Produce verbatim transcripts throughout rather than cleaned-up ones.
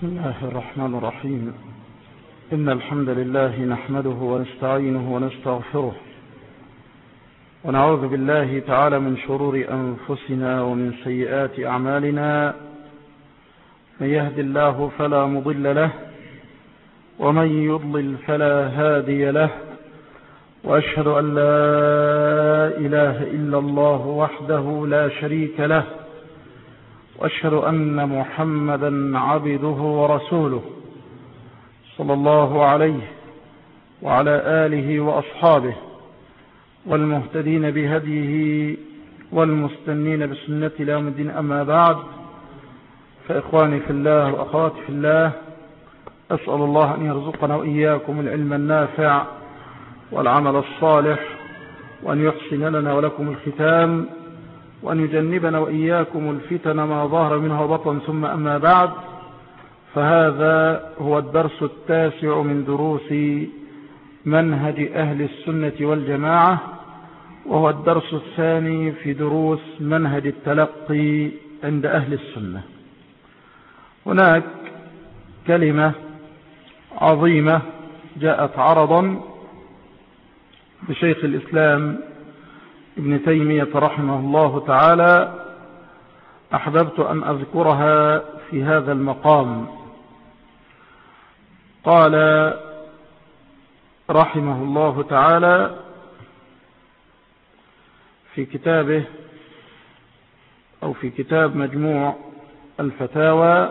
بسم الله الرحمن الرحيم. إن الحمد لله نحمده ونستعينه ونستغفره ونعوذ بالله تعالى من شرور أنفسنا ومن سيئات أعمالنا. من يهد الله فلا مضل له ومن يضلل فلا هادي له، وأشهد أن لا إله إلا الله وحده لا شريك له، وأشهد أن محمدا عبده ورسوله صلى الله عليه وعلى آله وأصحابه والمهتدين بهديه والمستنين بسنة إلى يوم الدين. أما بعد، فإخواني في الله وأخواتي في الله، أسأل الله أن يرزقنا وإياكم العلم النافع والعمل الصالح، وأن يحسن لنا ولكم الختام، وأن يجنبنا وإياكم الفتن ما ظهر منها وبطن. ثم أما بعد، فهذا هو الدرس التاسع من دروس منهج أهل السنة والجماعة، وهو الدرس الثاني في دروس منهج التلقي عند أهل السنة. هناك كلمة عظيمة جاءت عرضا بشيخ الإسلام ابن تيمية رحمه الله تعالى، أحببت أن أذكرها في هذا المقام. قال رحمه الله تعالى في كتابه أو في كتاب مجموع الفتاوى،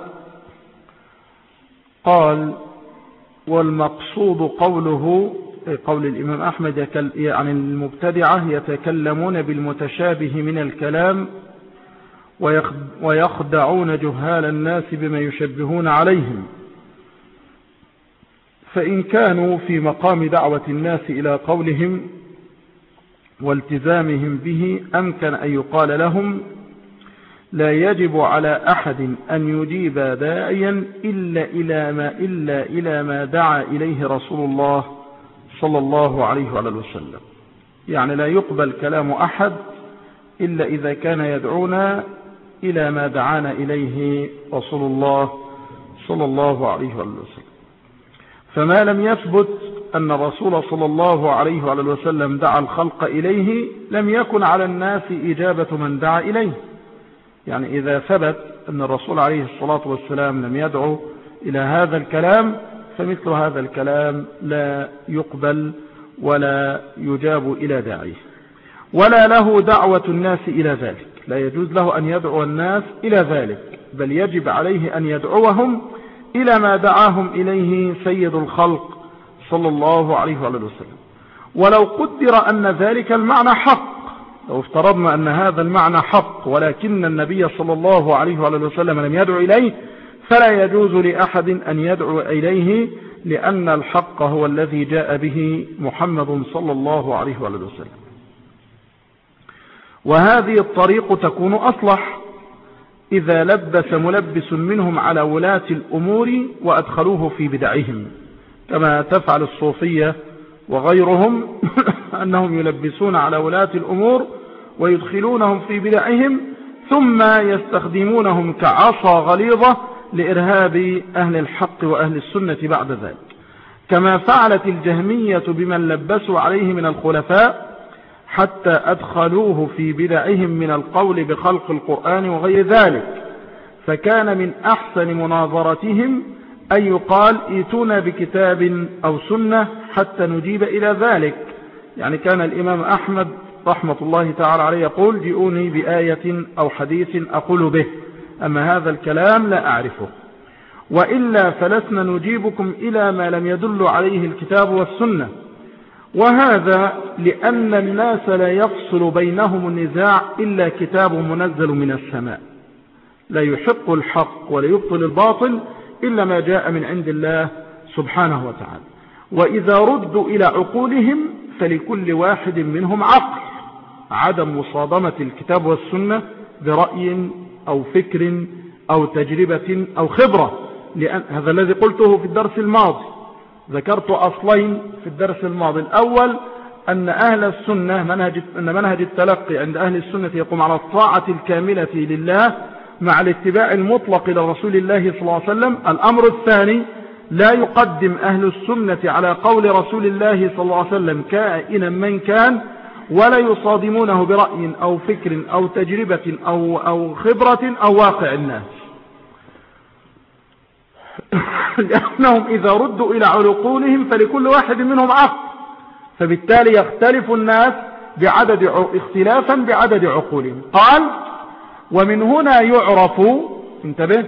قال: والمقصود قوله، قول الإمام أحمد عن المبتدعة: يتكلمون بالمتشابه من الكلام ويخدعون جهال الناس بما يشبهون عليهم، فإن كانوا في مقام دعوة الناس إلى قولهم والتزامهم به أمكن أن يقال لهم: لا يجب على أحد أن يجيب داعيا إلا إلى ما, إلا إلى ما دعا إليه رسول الله صلى الله عليه وآله وسلم. يعني لا يقبل كلام أحد إلا إذا كان يدعونا إلى ما دعانا إليه رسول الله صلى الله عليه وآله وسلم. فما لم يثبت أن الرسول صلى الله عليه وآله وسلم دعا الخلق إليه لم يكن على الناس إجابة من دعا إليه. يعني إذا ثبت أن الرسول عليه الصلاة والسلام لم يدعو إلى هذا الكلام، فمثل هذا الكلام لا يقبل ولا يجاب إلى داعيه، ولا له دعوة الناس إلى ذلك. لا يجوز له أن يدعو الناس إلى ذلك، بل يجب عليه أن يدعوهم إلى ما دعاهم إليه سيد الخلق صلى الله عليه وسلم. ولو قدر أن ذلك المعنى حق، لو افترضنا أن هذا المعنى حق ولكن النبي صلى الله عليه وسلم لم يدعو إليه، فلا يجوز لأحد أن يدعو إليه، لأن الحق هو الذي جاء به محمد صلى الله عليه وسلم. وهذه الطريق تكون أصلح إذا لبس ملبس منهم على ولاة الأمور وأدخلوه في بدعهم، كما تفعل الصوفية وغيرهم أنهم يلبسون على ولاة الأمور ويدخلونهم في بدعهم، ثم يستخدمونهم كعصا غليظة لإرهاب أهل الحق وأهل السنة بعد ذلك، كما فعلت الجهمية بمن لبسوا عليه من الخلفاء حتى أدخلوه في بدعهم من القول بخلق القرآن وغير ذلك. فكان من أحسن مناظرتهم أن يقال: ائتونا بكتاب أو سنة حتى نجيب إلى ذلك. يعني كان الإمام أحمد رحمة الله تعالى عليه يقول: جئوني بآية أو حديث أقول به، أما هذا الكلام لا أعرفه، وإلا فلسنا نجيبكم إلى ما لم يدل عليه الكتاب والسنة. وهذا لأن الناس لا يفصل بينهم النزاع إلا كتاب منزل من السماء، لا يحق الحق ولا يبطل الباطل إلا ما جاء من عند الله سبحانه وتعالى. وإذا ردوا إلى عقولهم فلكل واحد منهم عقل، عدم مصادمة الكتاب والسنة برأي أو فكر أو تجربة أو خبرة. لأن هذا الذي قلته في الدرس الماضي، ذكرت أصلين في الدرس الماضي: الأول أن أهل السنة منهج أن منهج التلقي عند أهل السنة يقوم على الطاعة الكاملة لله مع الاتباع المطلق لرسول الله صلى الله عليه وسلم. الأمر الثاني لا يقدم أهل السنة على قول رسول الله صلى الله عليه وسلم كائنا من كان، ولا يصادمونه برأي أو فكر أو تجربة أو, أو خبرة أو واقع الناس، لأنهم إذا ردوا إلى عقولهم فلكل واحد منهم عقل، فبالتالي يختلف الناس بعدد اختلافا بعدد عقولهم. قال ومن هنا يعرف، انتبه،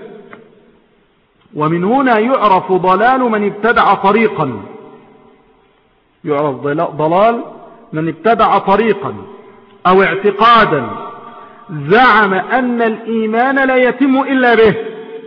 ومن هنا يعرف ضلال من ابتدع طريقا، يعرف ضلال من ابتدع طريقا أو اعتقادا زعم أن الإيمان لا يتم إلا به،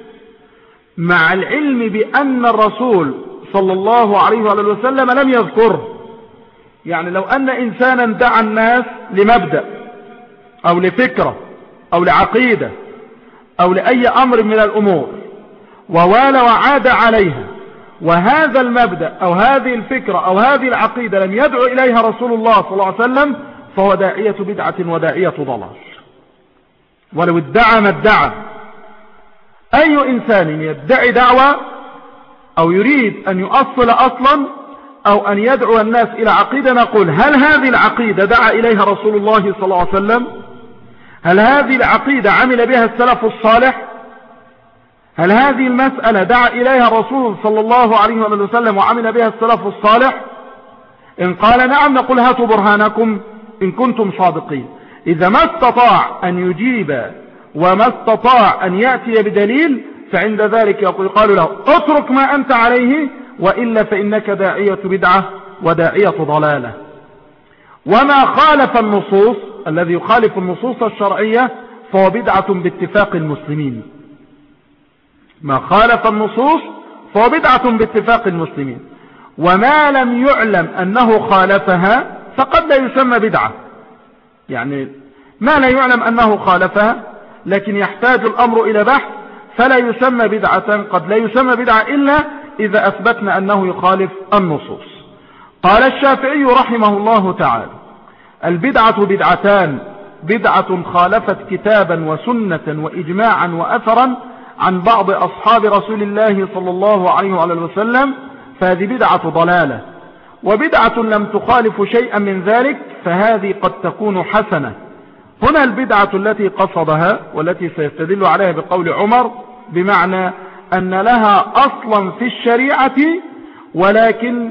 مع العلم بأن الرسول صلى الله عليه وسلم لم يذكره. يعني لو أن إنسانا دعا الناس لمبدأ أو لفكرة أو لعقيدة أو لأي أمر من الأمور ووال وعاد عليها، وهذا المبدأ أو هذه الفكرة أو هذه العقيدة لم يدعو إليها رسول الله صلى الله عليه وسلم، فهو داعية بدعة وداعية ضلال، ولو ادعى ما ادعى. أي إنسان يدعي دعوة أو يريد أن يؤصل أصلا أو أن يدعو الناس إلى عقيدة، نقول هل هذه العقيدة دعا إليها رسول الله صلى الله عليه وسلم؟ هل هذه العقيدة عمل بها السلف الصالح؟ هل هذه المسألة دعا إليها الرسول صلى الله عليه وسلم وعمل بها السلف الصالح؟ إن قال نعم نقول هاتوا برهانكم إن كنتم صادقين. إذا ما استطاع أن يجيب وما استطاع أن يأتي بدليل، فعند ذلك يقال له اترك ما أنت عليه، وإلا فإنك داعية بدعة وداعية ضلالة. وما خالف النصوص، الذي يخالف النصوص الشرعية، فهو بدعة باتفاق المسلمين. ما خالف النصوص فهو بدعة باتفاق المسلمين، وما لم يعلم أنه خالفها فقد لا يسمى بدعة. يعني ما لا يعلم أنه خالفها لكن يحتاج الأمر إلى بحث، فلا يسمى بدعة، قد لا يسمى بدعة إلا إذا أثبتنا أنه يخالف النصوص. قال الشافعي رحمه الله تعالى البدعة بدعتان: بدعة خالفت كتابا وسنة وإجماعا وأثرا عن بعض أصحاب رسول الله صلى الله عليه وسلم، فهذه بدعة ضلالة. وبدعة لم تخالف شيئا من ذلك، فهذه قد تكون حسنة. هنا البدعة التي قصدها والتي سيستدل عليها بقول عمر، بمعنى أن لها أصلا في الشريعة، ولكن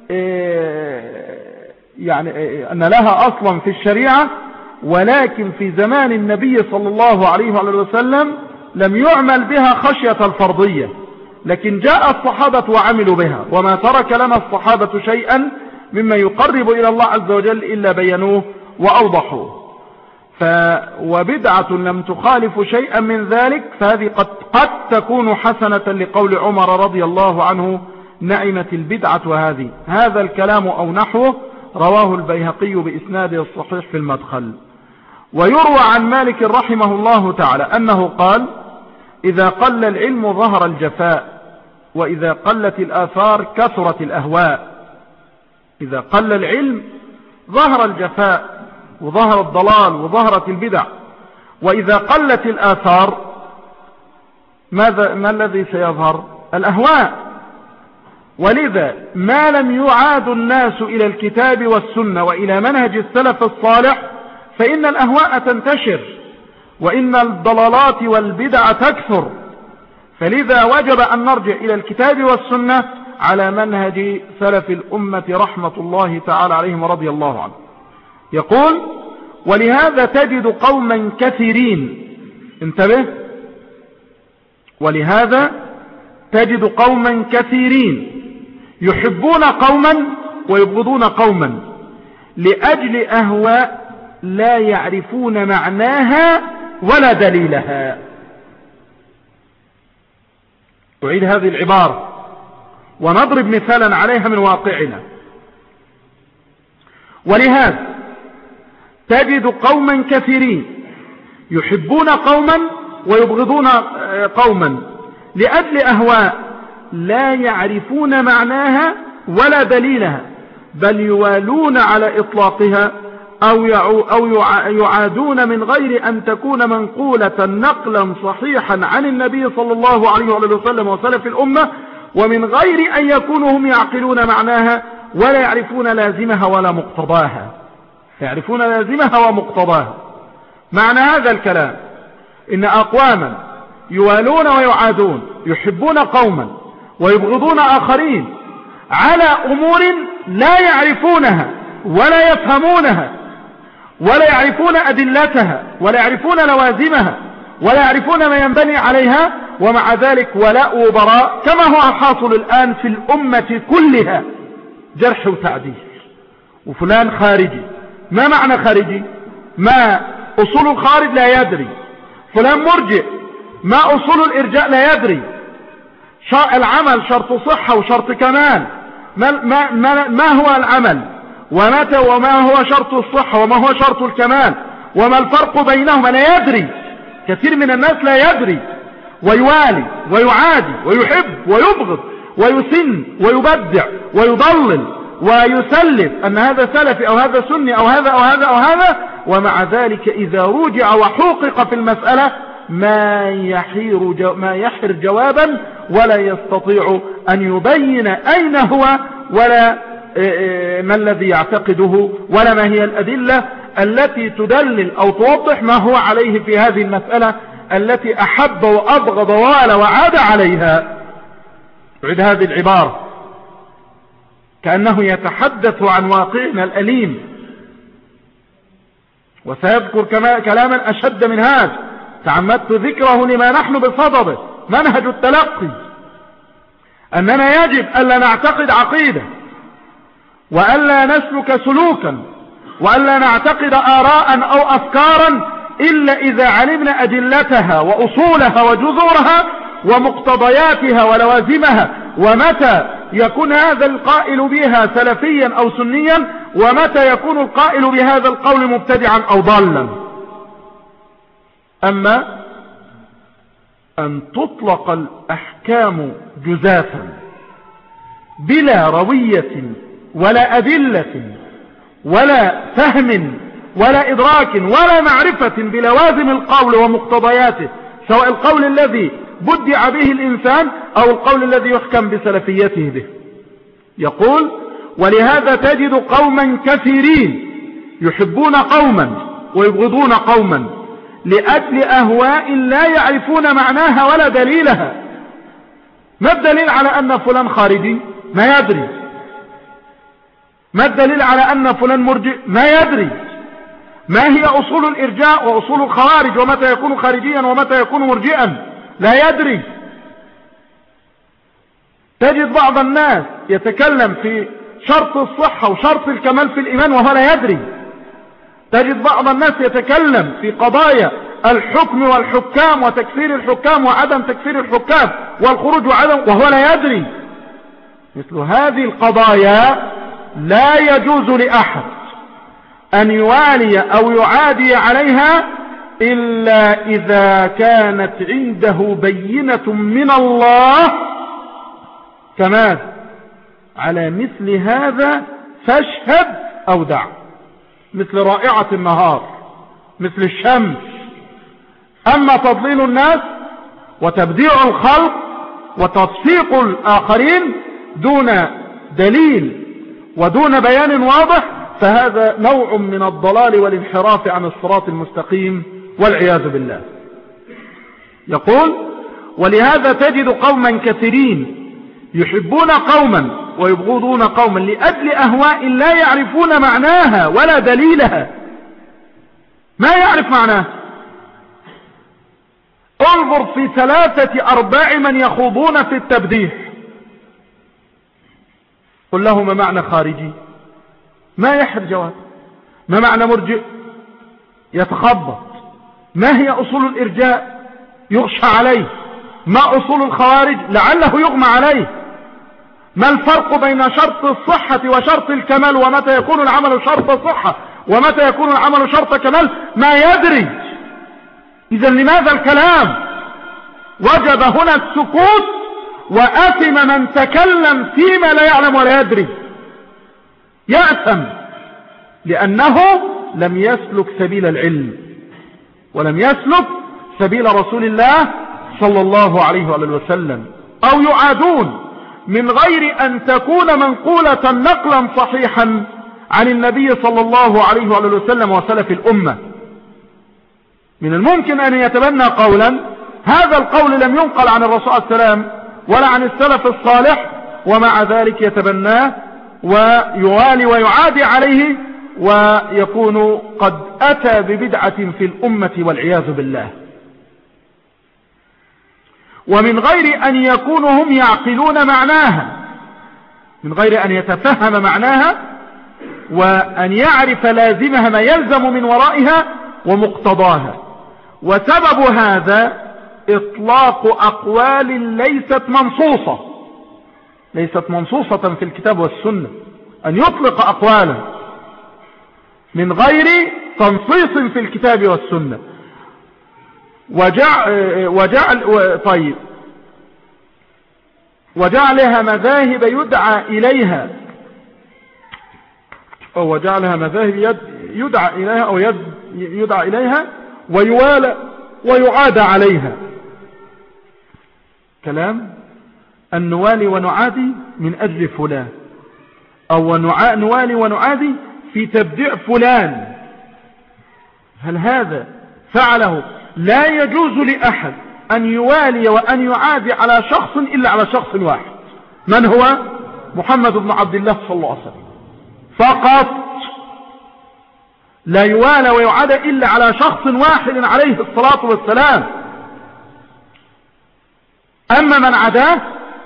يعني أن لها أصلا في الشريعة ولكن في زمان النبي صلى الله عليه وسلم لم يعمل بها خشية الفرضية، لكن جاء الصحابة وعملوا بها، وما ترك لنا الصحابة شيئا مما يقرب إلى الله عز وجل إلا بينوه وأوضحوه. ف وبدعة لم تخالف شيئا من ذلك، فهذه قد, قد تكون حسنة، لقول عمر رضي الله عنه نعمت البدعة هذه. هذا الكلام أو نحوه رواه البيهقي بإسناد الصحيح في المدخل. ويروى عن مالك رحمه الله تعالى أنه قال: إذا قل العلم ظهر الجفاء، وإذا قلت الآثار كثرت الأهواء. إذا قل العلم ظهر الجفاء وظهر الضلال وظهرت البدع، وإذا قلت الآثار ماذا ما الذي سيظهر؟ الأهواء. ولذا ما لم يعاد الناس إلى الكتاب والسنة وإلى منهج السلف الصالح فإن الأهواء تنتشر، وإن الضلالات والبدع تكثر. فلذا وجب أن نرجع إلى الكتاب والسنة على منهج سلف الأمة رحمة الله تعالى عليهم ورضي الله عنه. يقول: ولهذا تجد قوما كثيرين، انتبه، ولهذا تجد قوما كثيرين يحبون قوما ويبغضون قوما لأجل أهواء لا يعرفون معناها ولا دليلها. أعيد هذه العبارة ونضرب مثالا عليها من واقعنا. ولهذا تجد قوما كثيرين يحبون قوما ويبغضون قوما لأجل أهواء لا يعرفون معناها ولا دليلها، بل يوالون على إطلاقها أو, أو يعادون من غير أن تكون منقولة نقلا صحيحا عن النبي صلى الله عليه وسلم وسلف الأمة، ومن غير أن يكونوا هم يعقلون معناها ولا يعرفون لازمها ولا مقتضاها. يعرفون لازمها ومقتضاها. معنى هذا الكلام إن أقواما يوالون ويعادون، يحبون قوما ويبغضون آخرين على أمور لا يعرفونها ولا يفهمونها ولا يعرفون أدلتها ولا يعرفون لوازمها ولا يعرفون ما ينبني عليها، ومع ذلك ولاء وبراء كما هو الحاصل الآن في الأمة كلها، جرح وتعديل، وفلان خارجي. ما معنى خارجي؟ ما أصول الخارج لا يدري. فلان مرجئ، ما أصول الإرجاء لا يدري. العمل شرط صحة وشرط كمال، ما, ما, ما, ما هو العمل ومتى وما هو شرط الصحة وما هو شرط الكمال وما الفرق بينهما لا يدري. كثير من الناس لا يدري، ويوالي ويعادي ويحب ويبغض ويسن ويبدع ويضلل ويسلف أن هذا سلفي أو هذا سني أو هذا أو هذا أو هذا، ومع ذلك إذا رجع وحوقق في المسألة ما يحير جو ما يحر جوابا ولا يستطيع أن يبين أين هو ولا ما الذي يعتقده ولا ما هي الأدلة التي تدلل أو توضح ما هو عليه في هذه المسألة التي أحب وأبغض ووال وعاد عليها. بعد هذه العبارة كأنه يتحدث عن واقعنا الأليم، وسيذكر كلاما أشد من هذا تعمدت ذكره لما نحن بصدده، منهج التلقي، أننا يجب ألا نعتقد عقيدة وألا نسلك سلوكا وألا نعتقد آراء أو أفكارا إلا إذا علمنا أدلتها وأصولها وجذورها ومقتضياتها ولوازمها، ومتى يكون هذا القائل بها سلفيا أو سنيا ومتى يكون القائل بهذا القول مبتدعا أو ضالا. أما أن تطلق الأحكام جزافا بلا روية ولا أدلة ولا فهم ولا إدراك ولا معرفة بلوازم القول ومقتضياته، سواء القول الذي بدع به الإنسان أو القول الذي يحكم بسلفيته به. يقول: ولهذا تجد قوما كثيرين يحبون قوما ويبغضون قوما لأجل أهواء لا يعرفون معناها ولا دليلها. ما الدليل على أن فلان خارجي؟ ما يدري. ما الدليل على أن فلان مرجئ؟ ما يدري. ما هي أصول الإرجاء وأصول الخوارج ومتى يكون خارجيا ومتى يكون مرجئا؟ لا يدري. تجد بعض الناس يتكلم في شرط الصحة وشرط الكمال في الإيمان وهو لا يدري. تجد بعض الناس يتكلم في قضايا الحكم والحكام وتكفير الحكام وعدم تكفير الحكام والخروج وعدم وهو لا يدري. مثل هذه القضايا لا يجوز لأحد أن يوالي أو يعادي عليها إلا إذا كانت عنده بينة من الله. كما على مثل هذا فاشهد أو دع، مثل رائعة النهار، مثل الشمس. أما تضليل الناس وتبديع الخلق وتصفيق الآخرين دون دليل ودون بيان واضح فهذا نوع من الضلال والانحراف عن الصراط المستقيم والعياذ بالله. يقول: ولهذا تجد قوما كثيرين يحبون قوما ويبغضون قوما لأجل أهواء لا يعرفون معناها ولا دليلها. ما يعرف معناها. انظر في ثلاثة أرباع من يخوضون في التبديح، قل له ما معنى خارجي؟ ما يحر جواب. ما معنى مرجئ؟ يتخبط. ما هي أصول الإرجاء؟ يغشى عليه. ما أصول الخوارج؟ لعله يغمى عليه. ما الفرق بين شرط الصحة وشرط الكمال ومتى يكون العمل شرط صحة ومتى يكون العمل شرط كمال؟ ما يدري. إذن لماذا الكلام؟ وجب هنا السكوت، وآثم من تكلم فيما لا يعلم ولا يدري. يأثم لأنه لم يسلك سبيل العلم ولم يسلك سبيل رسول الله صلى الله عليه وآله وسلم، أو يعادون من غير أن تكون منقولة نقلا صحيحا عن النبي صلى الله عليه وآله وسلم وسلف الأمة. من الممكن أن يتبنى قولا هذا القول لم ينقل عن الرسول صلى الله عليه وسلم ولا عن السلف الصالح، ومع ذلك يتبناه ويوالي ويعادي عليه، ويكون قد أتى ببدعة في الأمة والعياذ بالله. ومن غير أن يكونوا هم يعقلون معناها، من غير أن يتفهم معناها وأن يعرف لازمها ما يلزم من ورائها ومقتضاها. وسبب هذا إطلاق أقوال ليست منصوصة ليست منصوصة في الكتاب والسنة، أن يطلق أقوالا من غير تنصيص في الكتاب والسنة. وجعل, وجعل طيب وجعلها مذاهب يدعى إليها أو وجعلها مذاهب يدعى إليها أو يدعى إليها ويوالى ويعاد عليها. كلام أن نوالي ونعادي من أجل فلان، أو نوالي ونعادي في تبديع فلان. هل هذا فعله؟ لا يجوز لأحد أن يوالي وأن يعادي على شخص إلا على شخص واحد، من هو؟ محمد بن عبد الله صلى الله عليه وسلم فقط. لا يوالى ويعادى إلا على شخص واحد عليه الصلاة والسلام. أما من عداه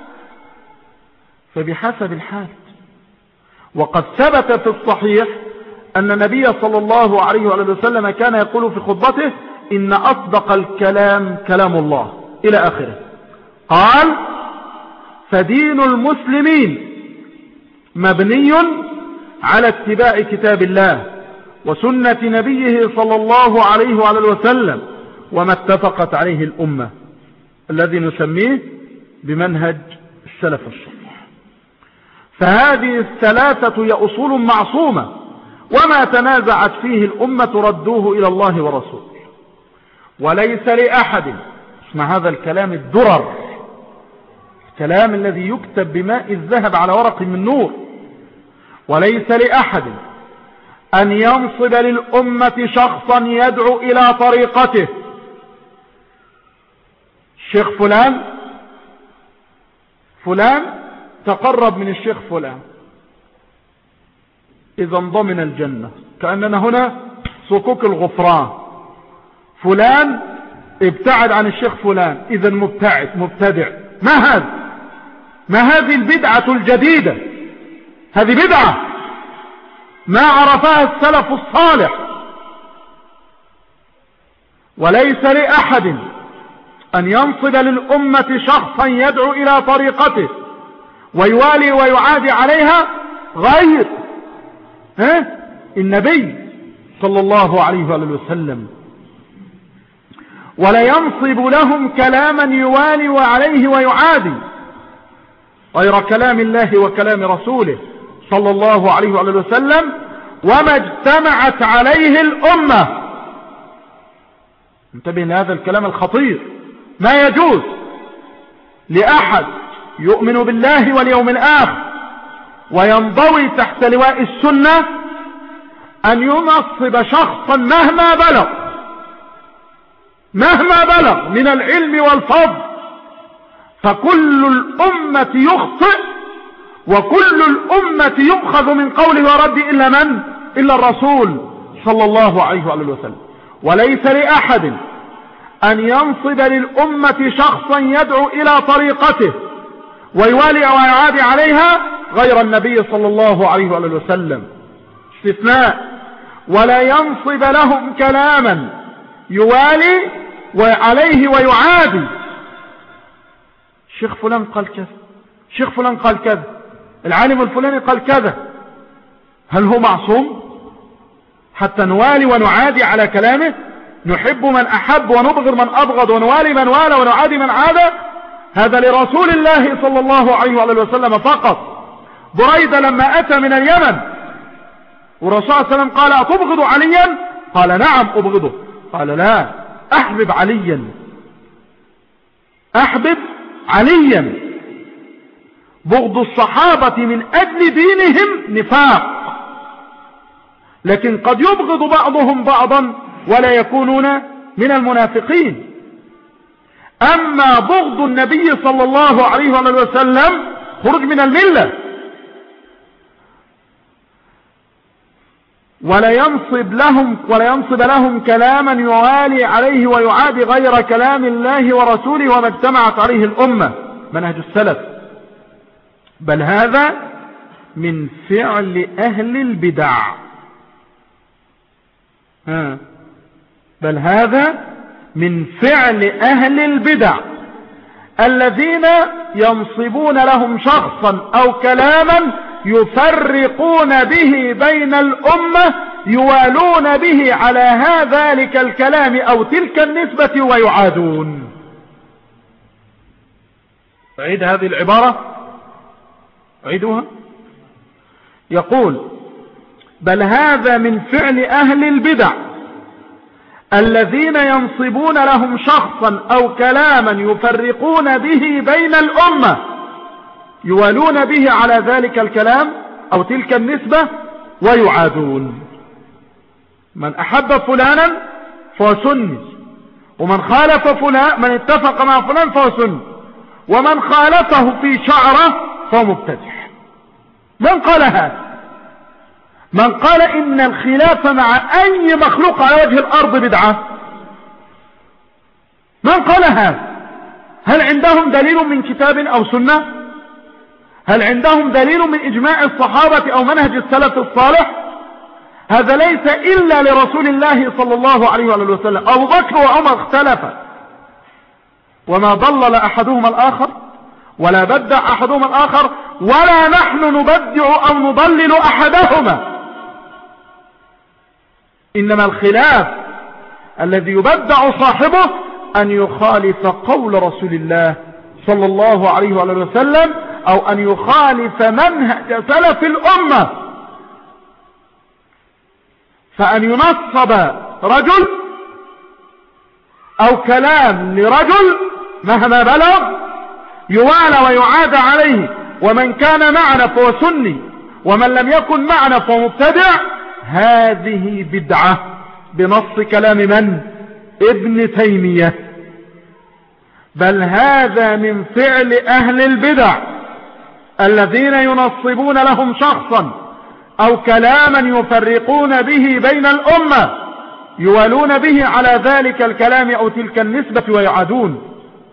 فبحسب الحال. وقد ثبت في الصحيح أن النبي صلى الله عليه وسلم كان يقول في خطبته إن أصدق الكلام كلام الله إلى آخره. قال فدين المسلمين مبني على اتباع كتاب الله وسنة نبيه صلى الله عليه وسلم وما اتفقت عليه الأمة، الذي نسميه بمنهج السلف الصالح. فهذه الثلاثة هي أصول معصومة، وما تنازعت فيه الأمة ردوه إلى الله ورسوله. وليس لأحد، اسمع هذا الكلام الدرر، الكلام الذي يكتب بماء الذهب على ورق من نور، وليس لأحد أن ينصب للأمة شخصا يدعو إلى طريقته. الشيخ فلان فلان تقرب من الشيخ فلان إذا ضمن الجنة، كأننا هنا صكوك الغفران. فلان ابتعد عن الشيخ فلان إذا مبتعد مبتدع. ما هذا؟ ما هذه البدعة الجديدة؟ هذه بدعة ما عرفها السلف الصالح. وليس لأحد أن ينصب للأمة شخصا يدعو إلى طريقته ويوالي ويعادي عليها غير ها؟ النبي صلى الله عليه وسلم. ولا ينصب لهم كلاما يوالي وعليه ويعادي غير كلام الله وكلام رسوله صلى الله عليه وسلم وما اجتمعت عليه الأمة. انتبه لهذا الكلام الخطير. ما يجوز لأحد يؤمن بالله واليوم الآخر وينضوي تحت لواء السنة أن ينصب شخصا مهما بلغ مهما بلغ من العلم والفضل، فكل الأمة يخطئ وكل الأمة يؤخذ من قوله ورد إلا من؟ إلا الرسول صلى الله عليه وسلم. وليس لأحد أن ينصب للأمة شخصا يدعو إلى طريقته ويوالي ويعادي عليها غير النبي صلى الله عليه وسلم. استثناء. ولا ينصب لهم كلاما يوالي وعليه ويعادي. الشيخ فلان قال كذا، الشيخ فلان قال كذا، العالم الفلاني قال كذا. هل هو معصوم حتى نوالي ونعادي على كلامه؟ نحب من أحب ونبغض من أبغض ونوالي من والى ونعادي من عاد؟ هذا لرسول الله صلى الله عليه وسلم فقط. بريدة لما أتى من اليمن والرسول صلى الله عليه وسلم قال أتبغض عليا؟ قال نعم أبغضه. قال لا، أحبب عليا، أحبب عليا. بغض الصحابة من أجل دينهم نفاق، لكن قد يبغض بعضهم بعضا ولا يكونون من المنافقين. أما بغض النبي صلى الله عليه وسلم خروج من الملة. ولا ينصب لهم ولا ينصب لهم كلاما يوالي عليه ويعادي غير كلام الله ورسوله وما اجتمعت عليه الأمة، منهج السلف. بل هذا من فعل أهل البدع. ها بل هذا من فعل أهل البدع الذين ينصبون لهم شخصا أو كلاما يفرقون به بين الأمة، يوالون به على ذلك الكلام أو تلك النسبة ويعادون. أعيد هذه العبارة، أعيدها. يقول بل هذا من فعل أهل البدع الذين ينصبون لهم شخصا أو كلاما يفرقون به بين الأمة، يوالون به على ذلك الكلام أو تلك النسبة ويعادون. من أحب فلانا فهو سني، ومن خالف فلان، من اتفق مع فلان فهو سني، ومن خالفه في شعره فهو مبتدع. من قال هذا؟ من قال إن الخلاف مع أي مخلوق على وجه الأرض بدعة؟ من قال هذا؟ هل عندهم دليل من كتاب أو سنة؟ هل عندهم دليل من إجماع الصحابة أو منهج السلف الصالح؟ هذا ليس إلا لرسول الله صلى الله عليه وسلم. أبو بكر وعمر اختلفا وما ضلل أحدهما الآخر ولا بدع أحدهما الآخر، ولا نحن نبدع أو نضلل أحدهما. إنما الخلاف الذي يبدع صاحبه أن يخالف قول رسول الله صلى الله عليه وسلم أو أن يخالف منهج سلف الأمة. فأن ينصب رجل أو كلام لرجل مهما بلغ يوالى ويعاد عليه، ومن كان معنا فهو سني ومن لم يكن معنا فهو مبتدع، هذه بدعة بنص كلام من؟ ابن تيمية. بل هذا من فعل أهل البدع الذين ينصبون لهم شخصا أو كلاما يفرقون به بين الأمة، يوالون به على ذلك الكلام أو تلك النسبة ويعادون.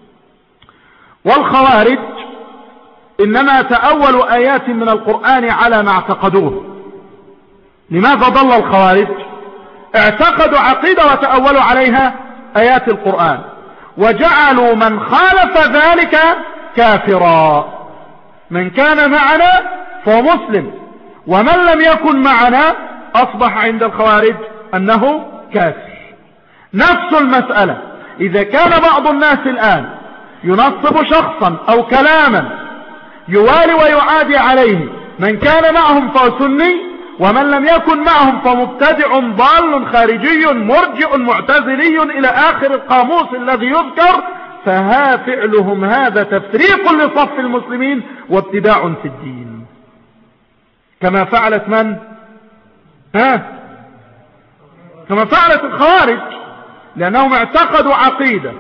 والخوارج إنما تأولوا آيات من القرآن على ما اعتقدوه. لماذا ضل الخوارج؟ اعتقدوا عقيدة وتأولوا عليها آيات القرآن، وجعلوا من خالف ذلك كافرا. من كان معنا فهو مسلم، ومن لم يكن معنا أصبح عند الخوارج أنه كافر. نفس المسألة إذا كان بعض الناس الآن ينصب شخصا أو كلاما يوالي ويعادي عليه، من كان معهم فهو سني، ومن لم يكن معهم فمبتدع ضال خارجي مرجئ معتزلي إلى آخر القاموس الذي يذكر. فها فعلهم هذا تفريق لصف المسلمين وابتداع في الدين، كما فعلت من؟ ها كما فعلت الخوارج، لأنهم اعتقدوا عقيدة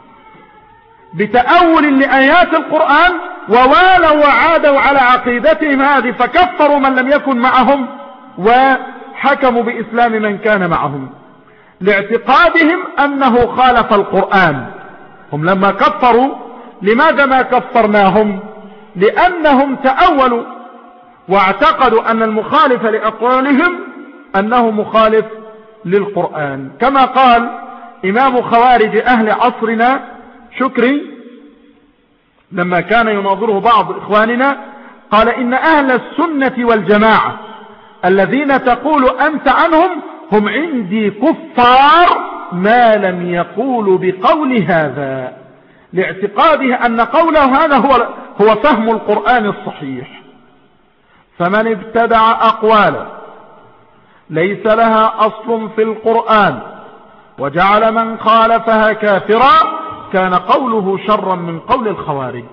بتأول لآيات القرآن ووالوا وعادوا على عقيدتهم هذه، فكفروا من لم يكن معهم وحكموا بإسلام من كان معهم لاعتقادهم أنه خالف القرآن. هم لما كفروا لماذا ما كفرناهم؟ لأنهم تأولوا واعتقدوا أن المخالف لأقوالهم أنه مخالف للقرآن، كما قال إمام خوارج أهل عصرنا شكري لما كان يناظره بعض إخواننا، قال إن أهل السنة والجماعة الذين تقول أنت عنهم هم عندي كفار ما لم يقولوا بقول هذا، لاعتقاده أن قوله هذا هو, هو فهم القرآن الصحيح. فمن ابتدع أقوالا ليس لها أصل في القرآن وجعل من خالفها كافرا كان قوله شرا من قول الخوارج.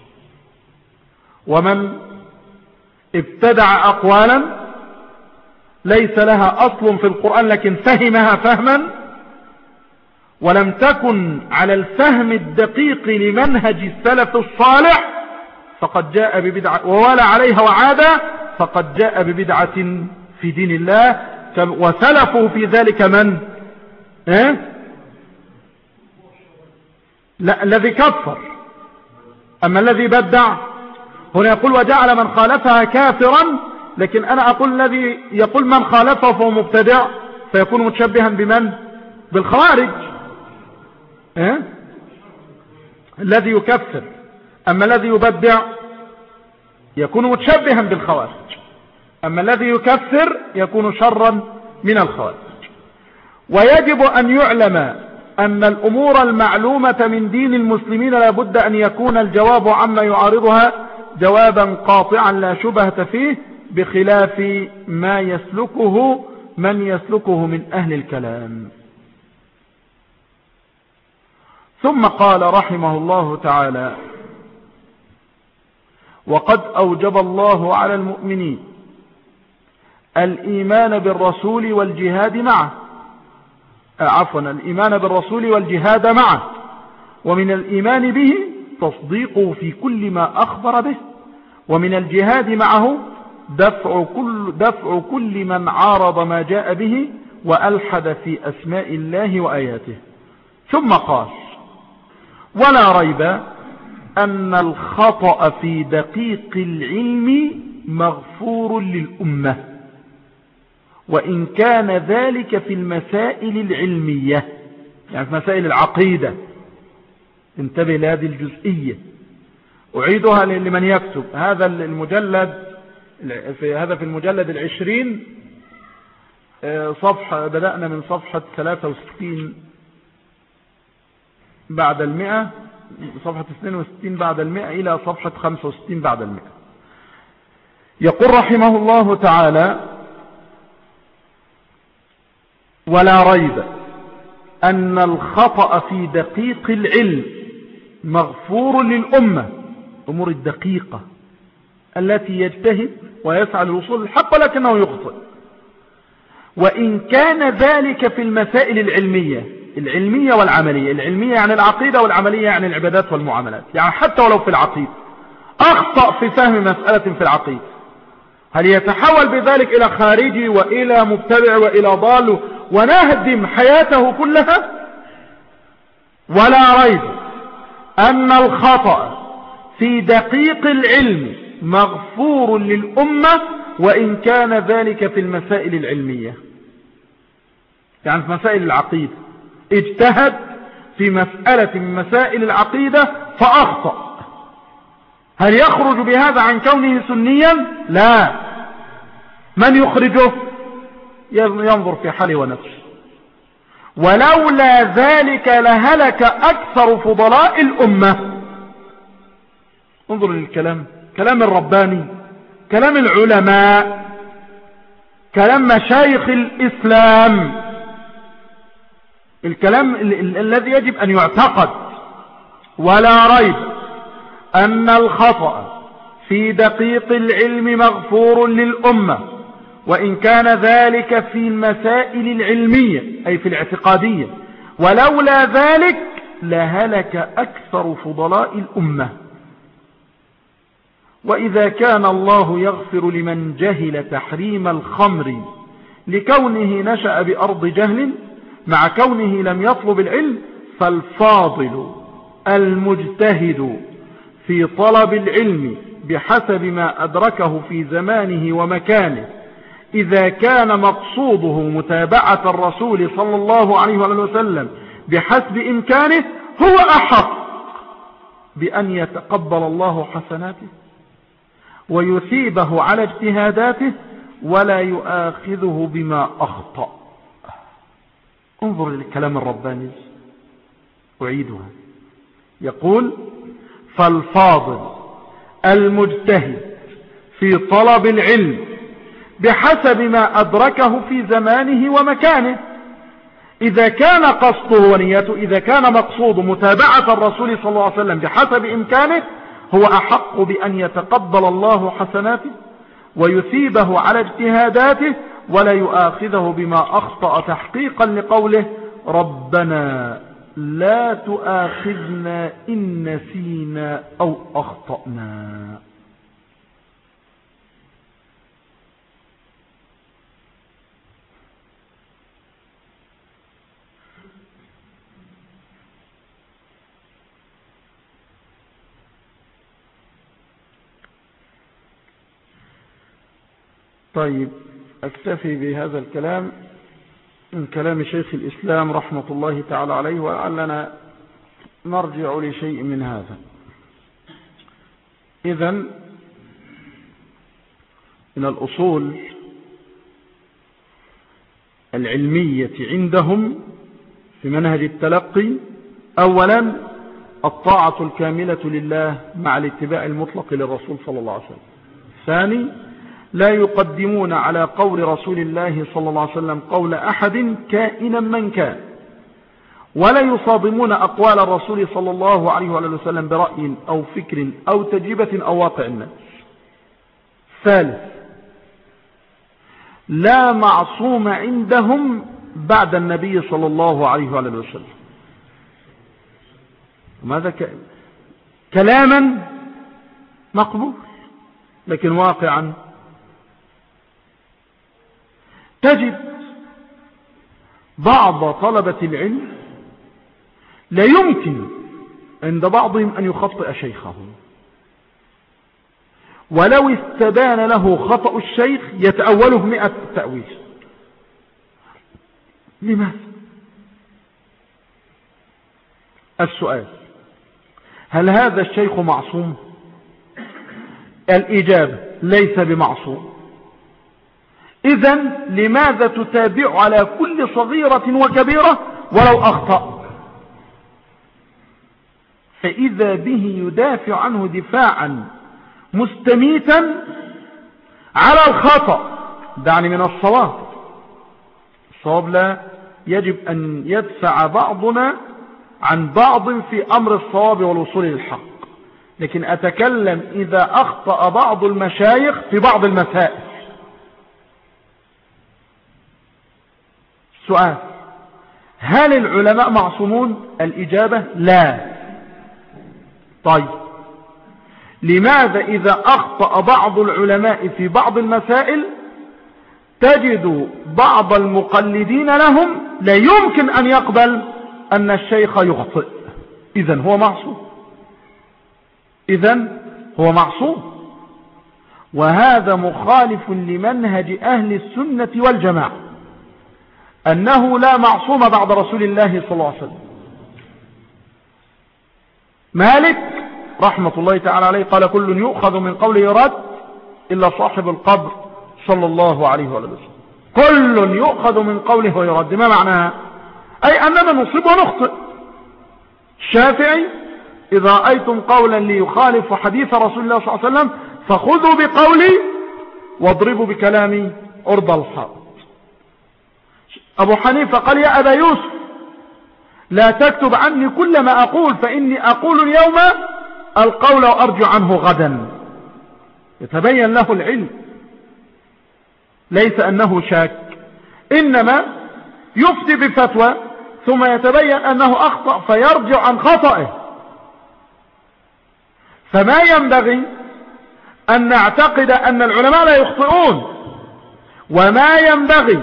ومن ابتدع أقوالا ليس لها أصل في القرآن لكن فهمها فهما ولم تكن على الفهم الدقيق لمنهج السلف الصالح فقد جاء ببدعة، وولى عليها وعاد فقد جاء ببدعة في دين الله. وسلفه في ذلك من إيه؟ لا الذي كفر. أما الذي بدع هنا يقول وجعل من خالفها كافرا، لكن أنا أقول الذي يقول من خالفه فهو مبتدع فيكون متشبها بمن؟ بالخوارج. إيه؟ الذي يكفر. أما الذي يبدع يكون متشبها بالخوارج، أما الذي يكفر يكون شرا من الخوارج. ويجب أن يعلم أن الأمور المعلومة من دين المسلمين لا بد أن يكون الجواب عما يعارضها جوابا قاطعا لا شبهة فيه، بخلاف ما يسلكه من يسلكه من أهل الكلام. ثم قال رحمه الله تعالى: وقد أوجب الله على المؤمنين الإيمان بالرسول والجهاد معه عفوا الإيمان بالرسول والجهاد معه، ومن الإيمان به تصديقه في كل ما أخبر به، ومن الجهاد معه دفع كل, دفع كل من عارض ما جاء به وألحد في أسماء الله وآياته. ثم قال: ولا ريب أن الخطأ في دقيق العلم مغفور للأمة، وإن كان ذلك في المسائل العلمية، يعني في مسائل العقيدة. انتبه لهذه الجزئية، أعيدها لمن يكتب. هذا المجلد في هذا في المجلد العشرين صفحة، بدأنا من صفحة ثلاثة وستين بعد المئة، صفحة اثنين وستين بعد المئة إلى صفحة خمسة وستين بعد المئة. يقول رحمه الله تعالى: ولا ريب أن الخطأ في دقيق العلم مغفور للأمة، أمور الدقيقة التي يجتهد ويسعى للوصول للحق ولكنه يخطئ، وإن كان ذلك في المسائل العلمية العلمية والعملية. العلمية يعني العقيدة، والعملية يعني العبادات والمعاملات. يعني حتى ولو في العقيدة أخطأ في فهم مسألة في العقيدة، هل يتحول بذلك إلى خارجي وإلى مبتدع وإلى ضال ونهدم حياته كلها؟ ولا ريب أن الخطأ في دقيق العلم مغفور للأمة، وإن كان ذلك في المسائل العلمية. يعني في مسائل العقيدة اجتهد في مسألة من مسائل العقيدة فأخطأ، هل يخرج بهذا عن كونه سنيا؟ لا. من يخرجه؟ ينظر في حاله ونفسه. ولولا ذلك لهلك أكثر فضلاء الأمة. انظر للكلام، كلام الرباني، كلام العلماء، كلام مشايخ الإسلام، الكلام الذي يجب أن يعتقد. ولا ريب أن الخطأ في دقيق العلم مغفور للأمة، وإن كان ذلك في المسائل العلمية أي في الاعتقادية، ولولا ذلك لهلك أكثر فضلاء الأمة. وإذا كان الله يغفر لمن جهل تحريم الخمر لكونه نشأ بأرض جهل مع كونه لم يطلب العلم، فالفاضل المجتهد في طلب العلم بحسب ما أدركه في زمانه ومكانه، إذا كان مقصوده متابعة الرسول صلى الله عليه وسلم بحسب إمكانه، هو أحق بأن يتقبل الله حسناته ويثيبه على اجتهاداته ولا يؤاخذه بما أخطأ. انظر للكلام الرباني، أعيدها. يقول: فالفاضل المجتهد في طلب العلم بحسب ما أدركه في زمانه ومكانه. إذا كان قصده ونيته، إذا كان مقصود متابعة الرسول صلى الله عليه وسلم بحسب إمكانه، هو أحق بأن يتقبل الله حسناته ويثيبه على اجتهاداته، ولا يؤاخذه بما أخطأ تحقيقا لقوله ربنا لا تؤاخذنا إن نسينا أو أخطأنا. طيب، أكتفي بهذا الكلام من كلام شيخ الإسلام رحمة الله تعالى عليه، ولعلنا نرجع لشيء من هذا. إذن من الأصول العلمية عندهم في منهج التلقي أولا الطاعة الكاملة لله مع الاتباع المطلق للرسول صلى الله عليه وسلم. ثاني، لا يقدمون على قول رسول الله صلى الله عليه وسلم قول أحد كائنا من كان، ولا يصادمون أقوال الرسول صلى الله عليه وسلم برأي أو فكر أو تجربة أو واقع الناس. ثالث، لا معصوم عندهم بعد النبي صلى الله عليه وسلم. وماذا ك... كلاما مقبول، لكن واقعا تجد بعض طلبة العلم لا يمكن عند بعضهم أن يخطئ شيخه، ولو استبان له خطأ الشيخ يتأوله مئة تأويل. لماذا؟ السؤال: هل هذا الشيخ معصوم؟ الإجابة: ليس بمعصوم. إذن لماذا تتابع على كل صغيرة وكبيرة ولو أخطأ؟ فإذا به يدافع عنه دفاعا مستميتا على الخطأ. دعني من الصواب. الصواب لا يجب أن يدفع بعضنا عن بعض في أمر الصواب والوصول للحق، لكن أتكلم إذا أخطأ بعض المشايخ في بعض المسائل. سؤال: هل العلماء معصومون؟ الإجابة: لا. طيب، لماذا إذا أخطأ بعض العلماء في بعض المسائل تجد بعض المقلدين لهم لا يمكن أن يقبل أن الشيخ يخطئ؟ إذن هو معصوم. إذن هو معصوم. وهذا مخالف لمنهج أهل السنة والجماعة، أنه لا معصوم بعد رسول الله صلى الله عليه وسلم. مالك رحمة الله تعالى عليه قال: كل يؤخذ من قوله يرد إلا صاحب القبر صلى الله عليه وسلم. كل يؤخذ من قوله ويرد، ما معناها؟ أي أننا نصيب ونخطئ. الشافعي: إذا رأيتم قولا ليخالف حديث رسول الله صلى الله عليه وسلم فخذوا بقولي واضربوا بكلامي عرض الحائط. أبو حنيفة قال: يا أبا يوسف، لا تكتب عني كل ما أقول، فإني أقول اليوم القول وأرجع عنه غدا. يتبين له العلم، ليس أنه شاك، إنما يفتي بفتوى ثم يتبين أنه أخطأ فيرجع عن خطئه. فما ينبغي أن نعتقد أن العلماء لا يخطئون، وما ينبغي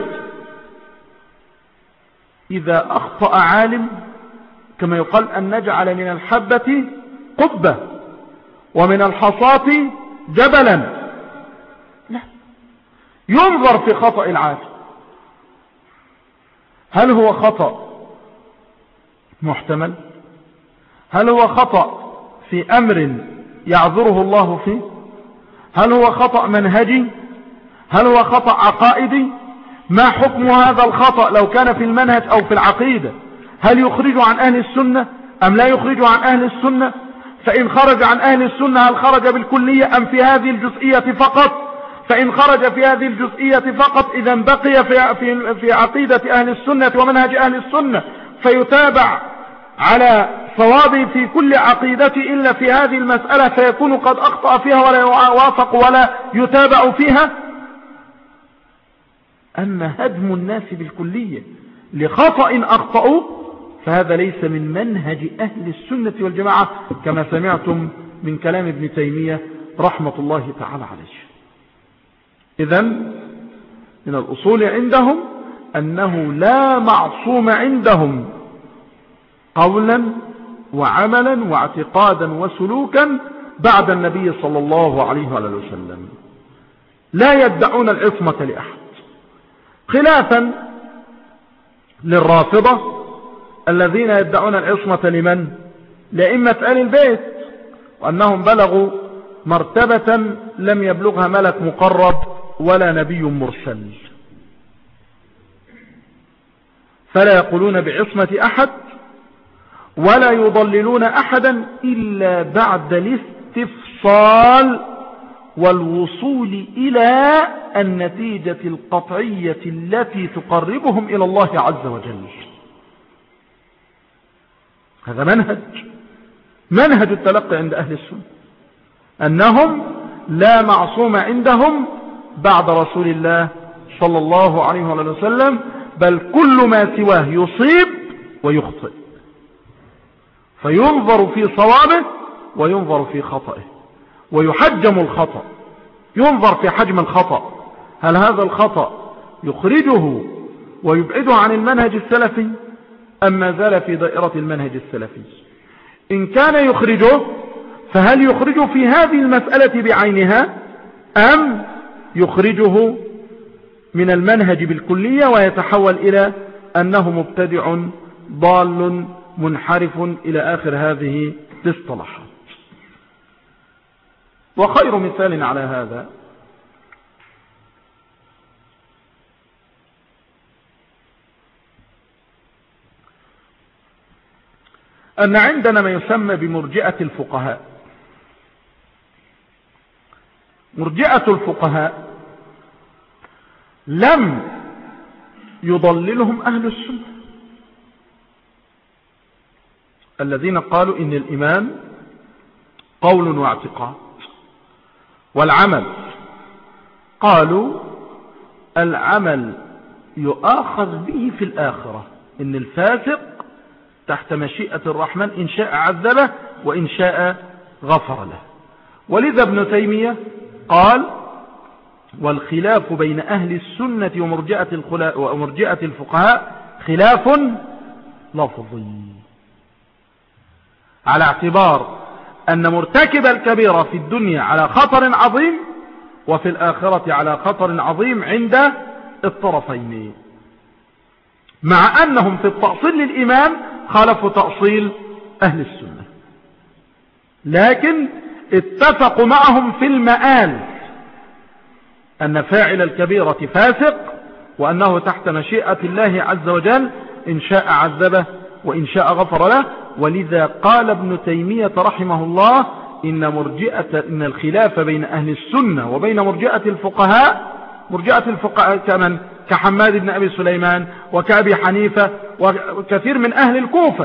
إذا أخطأ عالم كما يقال أن نجعل من الحبة قبة ومن الحصاة جبلا. لا، ينظر في خطأ العالم، هل هو خطأ محتمل؟ هل هو خطأ في أمر يعذره الله فيه؟ هل هو خطأ منهجي؟ هل هو خطأ عقائدي؟ ما حكم هذا الخطأ لو كان في المنهج أو في العقيدة؟ هل يخرج عن أهل السنة أم لا يخرج عن أهل السنة؟ فإن خرج عن أهل السنة هل خرج بالكلية أم في هذه الجزئية فقط؟ فإن خرج في هذه الجزئية فقط إذا بقي في, في, في عقيدة أهل السنة ومنهج أهل السنة فيتابع على صوابه في كل عقيدة إلا في هذه المسألة فيكون قد أخطأ فيها ولا يوافق ولا يتابع فيها. أما هدم الناس بالكلية لخطأ أخطأوا فهذا ليس من منهج أهل السنة والجماعة كما سمعتم من كلام ابن تيمية رحمة الله تعالى عليه. إذن من الأصول عندهم أنه لا معصوم عندهم قولا وعملا واعتقادا وسلوكا بعد النبي صلى الله عليه وسلم، لا يدعون العصمة لأحد، خلافا للرافضة الذين يدعون العصمة لمن؟ لأئمة آل البيت، وأنهم بلغوا مرتبة لم يبلغها ملك مقرب ولا نبي مرسل، فلا يقولون بعصمة أحد ولا يضللون أحدا إلا بعد الاستفصال والوصول إلى النتيجة القطعية التي تقربهم إلى الله عز وجل. هذا منهج منهج التلقي عند أهل السنة، أنهم لا معصوم عندهم بعد رسول الله صلى الله عليه وسلم، بل كل ما سواه يصيب ويخطئ، فينظر في صوابه وينظر في خطئه ويحجم الخطأ، ينظر في حجم الخطأ، هل هذا الخطأ يخرجه ويبعده عن المنهج السلفي أم ما زال في دائرة المنهج السلفي؟ إن كان يخرجه فهل يخرجه في هذه المسألة بعينها أم يخرجه من المنهج بالكلية ويتحول إلى أنه مبتدع ضال منحرف إلى آخر هذه الاصطلاحات؟ وخير مثال على هذا أن عندنا ما يسمى بمرجئة الفقهاء. مرجئة الفقهاء لم يضللهم أهل السنة الذين قالوا إن الإيمان قول واعتقاد، والعمل قالوا العمل يؤاخذ به في الآخرة، إن الفاسق تحت مشيئة الرحمن إن شاء عذبه وإن شاء غفر له. ولذا ابن تيمية قال والخلاف بين أهل السنة ومرجئة, ومرجئة الفقهاء خلاف لفظي، على اعتبار أن مرتكب الكبيرة في الدنيا على خطر عظيم وفي الآخرة على خطر عظيم عند الطرفين، مع أنهم في التأصيل للإيمان خالفوا تأصيل أهل السنة، لكن اتفقوا معهم في المآل أن فاعل الكبيرة فاسق وأنه تحت مشيئة الله عز وجل إن شاء عذبه وإن شاء غفر له. ولذا قال ابن تيمية رحمه الله إن مرجئة إن الخلاف بين أهل السنة وبين مرجئة الفقهاء، مرجئة الفقهاء كمن كحماد بن أبي سليمان وكأبي حنيفة وكثير من أهل الكوفة،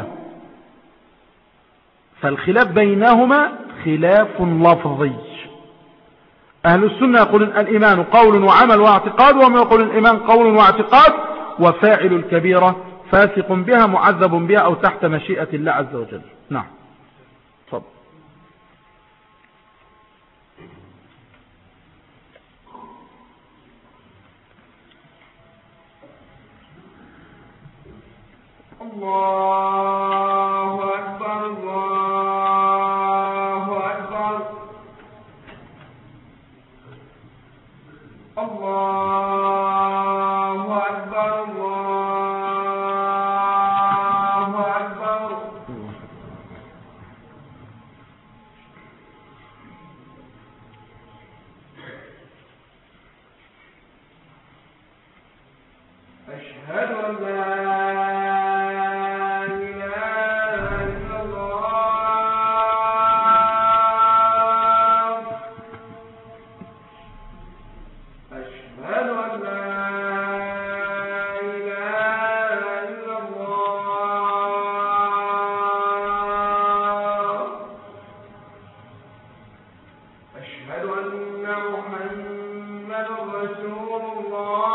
فالخلاف بينهما خلاف لفظي. أهل السنة يقولون الإيمان قول وعمل واعتقاد، وهم يقولون الإيمان قول واعتقاد وفاعل الكبيرة فاسق بها معذب بها أو تحت مشيئة الله عز وجل. نعم طب. الله أكبر الله أكبر الله أكبر الله أكبر. أشهد أن لا أشهد أن محمدا رسول الله.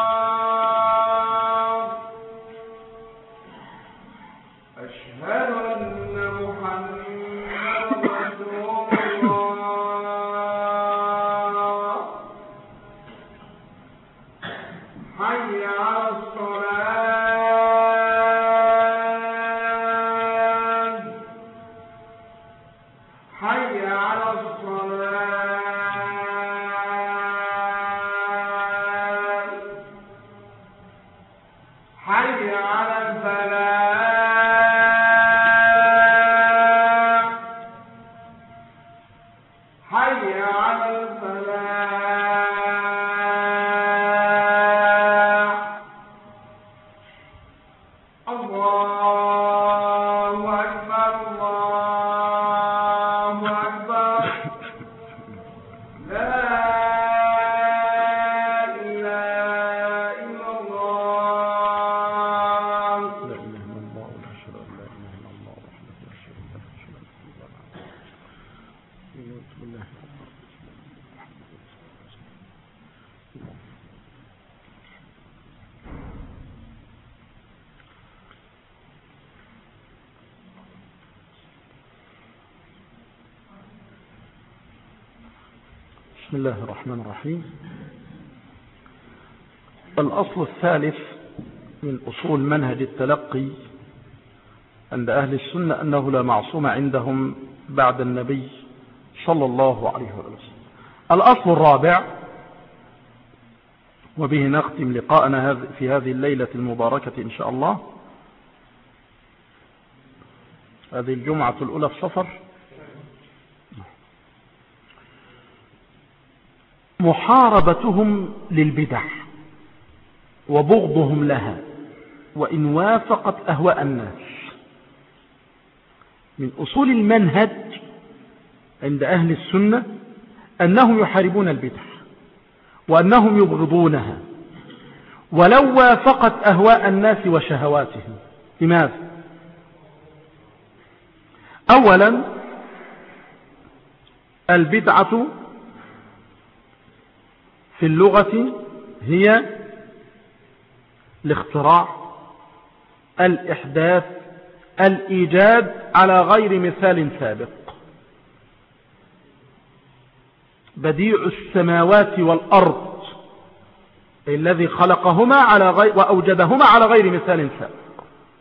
أشهد أن محمدا رسول الله. حي على الصلاة. حي على الصلاة. حي على الفلاح. حي على الفلاح. الله أكبر الله أكبر. لا إله إلا الله. لا إله إلا الله وأشهد أن لا إله إلا الله وحده لا شريك له وأشهد أن محمدا رسول الله. بسم الله الرحمن الرحيم. الأصل الثالث من أصول منهج التلقي عند أهل السنة أنه لا معصوم عندهم بعد النبي صلى الله عليه وسلم. الأصل الرابع، وبه نختم لقاءنا في هذه الليلة المباركة إن شاء الله، هذه الجمعة الأولى في صفر، محاربتهم للبدع وبغضهم لها وإن وافقت أهواء الناس. من أصول المنهج عند أهل السنة أنهم يحاربون البدع وأنهم يبغضونها ولو وافقت أهواء الناس وشهواتهم. لماذا؟ أولا، البدعة في اللغة هي الاختراع، الإحداث، الإيجاد على غير مثال سابق. بديع السماوات والأرض الذي خلقهما على غير وأوجدهما على غير مثال سابق.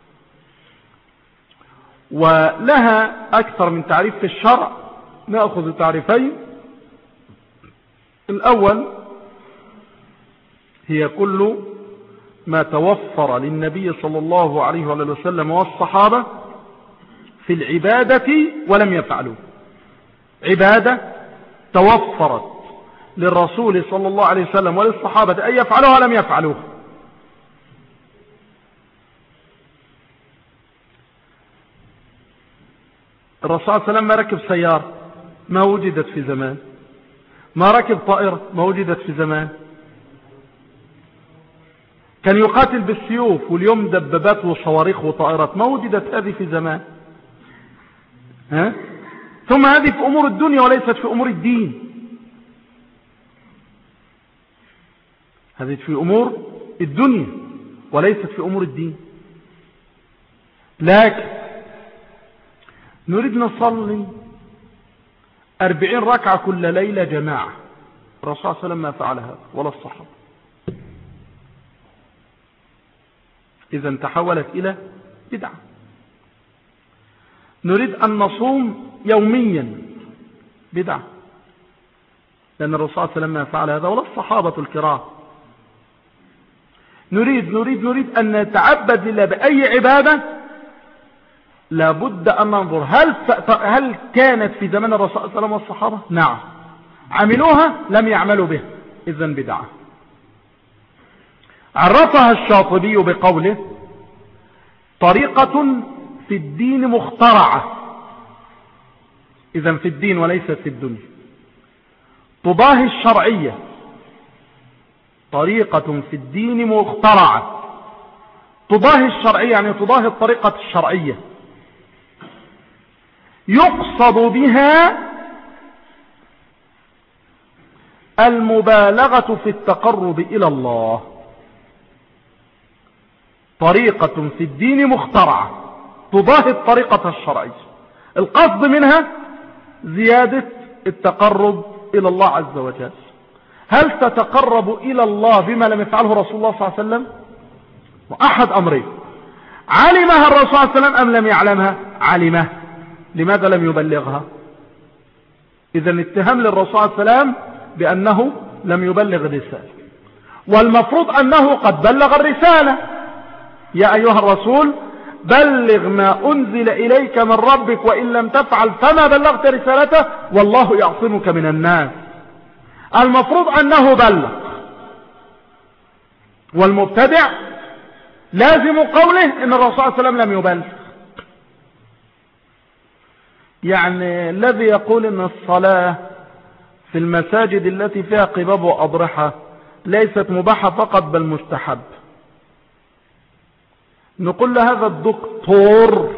ولها أكثر من تعريف في الشرع، نأخذ تعريفين. الأول هي كل ما توفر للنبي صلى الله عليه وسلم والصحابة في العبادة ولم يفعلوا. عبادة توفرت للرسول صلى الله عليه وسلم وللصحابة أن يفعلوها ولم يفعلوها. الرسول صلى الله عليه وسلم ما ركب سيارة، ما وجدت في زمان. ما ركب طائرة، ما وجدت في زمان. كان يقاتل بالسيوف، واليوم دبابات وصواريخ وطائرات، ما وجدت هذه في زمان. ها؟ ثم هذه في أمور الدنيا وليست في أمور الدين. هذه في أمور الدنيا وليست في أمور الدين. لكن نريد نصلي أربعين ركعة كل ليلة جماعة، الرسول صلى الله عليه وسلم ما فعل هذا ولا الصحابة. إذا تحولت إلى بدعة. نريد أن نصوم يوميا، بدعة، لأن الرسول صلى الله عليه وسلم ما فعل هذا ولا الصحابة الكرام. نريد نريد نريد أن نتعبد لله بأي عبادة، لابد أن ننظر هل هل كانت في زمن الرسول صلى الله عليه وسلم والصحابة؟ نعم. عملوها؟ لم يعملوا بها، إذن بدعة. عرفها الشاطبي بقوله: طريقة في الدين مخترعة، إذن في الدين وليست في الدنيا، تضاهي الشرعية. طريقة في الدين مخترعة تضاهي الشرعية، يعني تضاهي الطريقة الشرعية، يقصد بها المبالغة في التقرب إلى الله، طريقة في الدين مخترعة تضاهي الطريقة الشرعية، القصد منها زيادة التقرب إلى الله عز وجل. هل تتقرب إلى الله بما لم يفعله رسول الله صلى الله عليه وسلم؟ وأحد أمرين، علمها الرسول صلى الله عليه وسلم أم لم يعلمها؟ علمها، لماذا لم يبلغها؟ إذن اتهام للرسول صلى الله عليه وسلم بأنه لم يبلغ الرسالة، والمفروض أنه قد بلغ الرسالة. يا أيها الرسول بلغ ما أنزل إليك من ربك وإن لم تفعل فما بلغت رسالته والله يعصمك من الناس. المفروض أنه بلغ، والمبتدع لازم قوله إن الرسول صلى الله عليه وسلم لم يبلغ. يعني الذي يقول إن الصلاة في المساجد التي فيها قباب وأضرحة ليست مباحة فقط بل مستحب، نقول لهذا الدكتور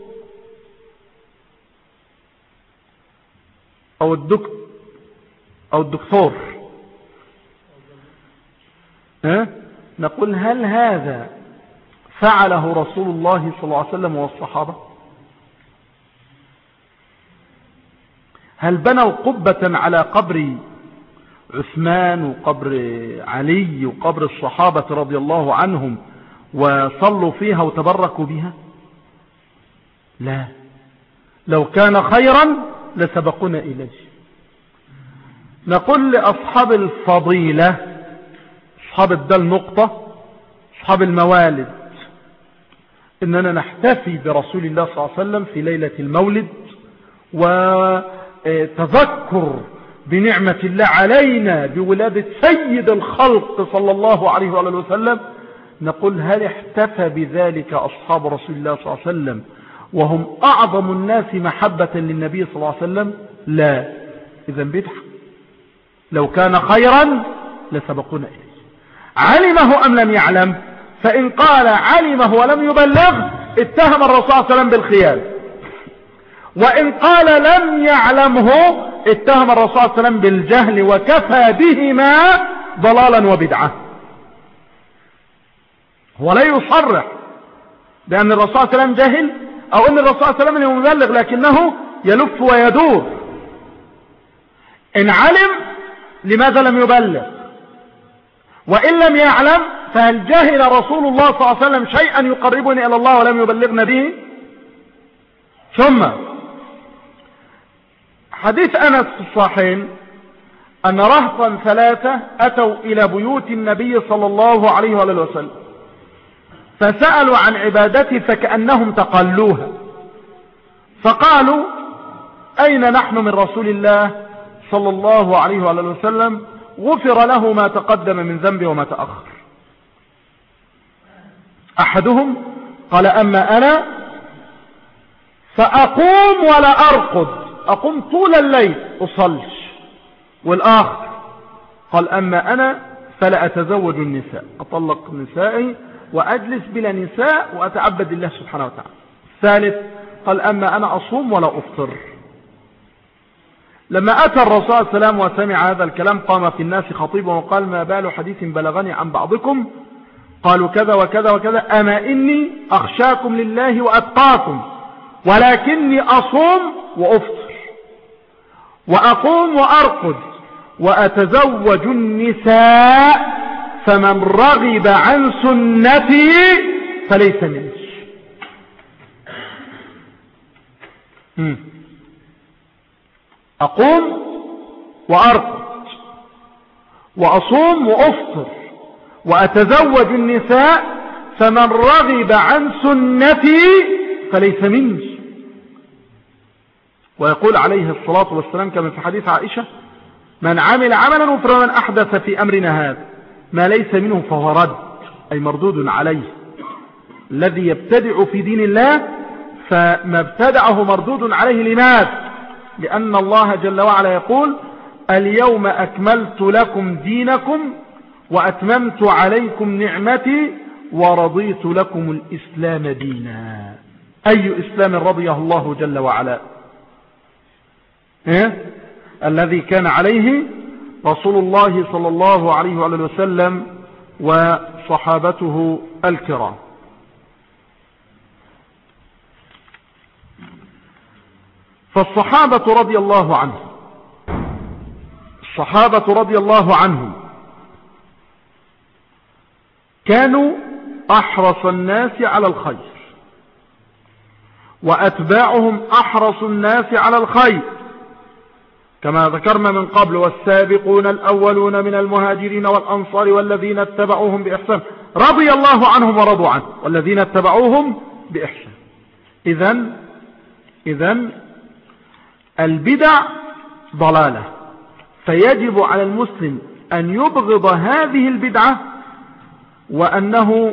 أو الدك أو الدكتور ها؟ نقول هل هذا فعله رسول الله صلى الله عليه وسلم والصحابة؟ هل بنوا قبة على قبر عثمان وقبر علي وقبر الصحابة رضي الله عنهم وصلوا فيها وتبركوا بها؟ لا، لو كان خيرا لسبقنا إليه. نقول لأصحاب الفضيلة، أصحاب الدل نقطة، أصحاب الموالد، إننا نحتفي برسول الله صلى الله عليه وسلم في ليلة المولد وتذكر بنعمة الله علينا بولادة سيد الخلق صلى الله عليه وآله وسلم. نقول هل احتفى بذلك أصحاب رسول الله صلى الله عليه وسلم وهم أعظم الناس محبة للنبي صلى الله عليه وسلم؟ لا. إذن بدعة، لو كان خيرا لسبقونا إليه. علمه أم لم يعلم؟ فإن قال علمه ولم يبلغ اتهم الرسول صلى الله عليه وسلم بالخيانة، وإن قال لم يعلمه اتهم الرسول صلى الله عليه وسلم بالجهل، وكفى بهما ضلالا وبدعة. هو لا يصرح بأن الرسول صلى الله عليه وسلم جهل أو أن الرسول صلى الله عليه وسلم مبلغ، لكنه يلف ويدور. إن علم لماذا لم يبلغ؟ وإن لم يعلم فهل جهل رسول الله صلى الله عليه وسلم شيئا يقربني إلى الله ولم يبلغنا به؟ ثم حديث أنس في الصحيحين أن رهطا ثلاثة أتوا إلى بيوت النبي صلى الله عليه وآله وسلم فسألوا عن عبادته فكأنهم تقلوها، فقالوا أين نحن من رسول الله صلى الله عليه وآله وسلم غفر له ما تقدم من ذنبه وما تأخر. أحدهم قال أما أنا فأقوم ولا أرقد، أقوم طول الليل أصلش. والآخر قال أما أنا فلا أتزوج النساء، أطلق نسائي وأجلس بلا نساء وأتعبد الله سبحانه وتعالى. الثالث قال أما أنا أصوم ولا أفطر. لما أتى الرسول صلى الله عليه وسلم وسمع هذا الكلام قام في الناس خطيبا وقال ما بال حديث بلغني عن بعضكم قالوا كذا وكذا وكذا، أما إني أخشاكم لله وأتقاكم ولكني أصوم وأفطر وأقوم وأرقد وأتزوج النساء فمن رغب عن سنتي فليس مني. أقوم وأرقد وأصوم وأفطر وأتزوج النساء فمن رغب عن سنتي فليس مني. ويقول عليه الصلاة والسلام كما في حديث عائشة من عمل عملا ومن أحدث في أمرنا هذا ما ليس منه فهو رد، أي مردود عليه. الذي يبتدع في دين الله فما ابتدعه مردود عليه. لماذا؟ لأن الله جل وعلا يقول اليوم أكملت لكم دينكم وأتممت عليكم نعمتي ورضيت لكم الإسلام دينا. أي إسلام رضيه الله جل وعلا؟ إيه؟ الذي كان عليه رسول الله صلى الله عليه وآله وسلم وصحابته الكرام. فالصحابة رضي الله عنهم الصحابة رضي الله عنهم كانوا أحرص الناس على الخير، وأتباعهم أحرص الناس على الخير، كما ذكرنا من قبل: والسابقون الأولون من المهاجرين والأنصار والذين اتبعوهم بإحسان رضي الله عنهم ورضوا عنه والذين اتبعوهم بإحسان. إذن إذن البدع ضلالة، فيجب على المسلم أن يبغض هذه البدعة وأنه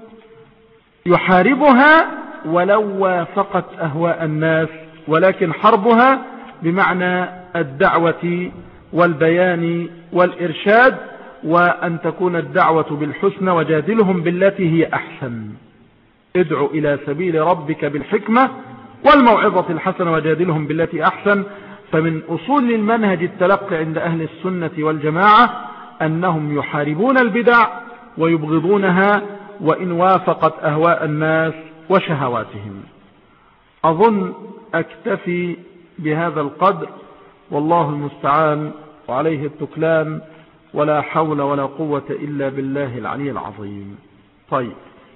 يحاربها ولو وافقت أهواء الناس، ولكن حربها بمعنى الدعوة والبيان والإرشاد، وأن تكون الدعوة بالحسنى وجادلهم بالتي هي أحسن. ادعو إلى سبيل ربك بالحكمة والموعظة الحسنة وجادلهم بالتي أحسن. فمن أصول المنهج التلقي عند أهل السنة والجماعة أنهم يحاربون البدع ويبغضونها وإن وافقت أهواء الناس وشهواتهم. أظن أكتفي بهذا القدر، والله المستعان وعليه التكلان، ولا حول ولا قوة إلا بالله العلي العظيم. طيب،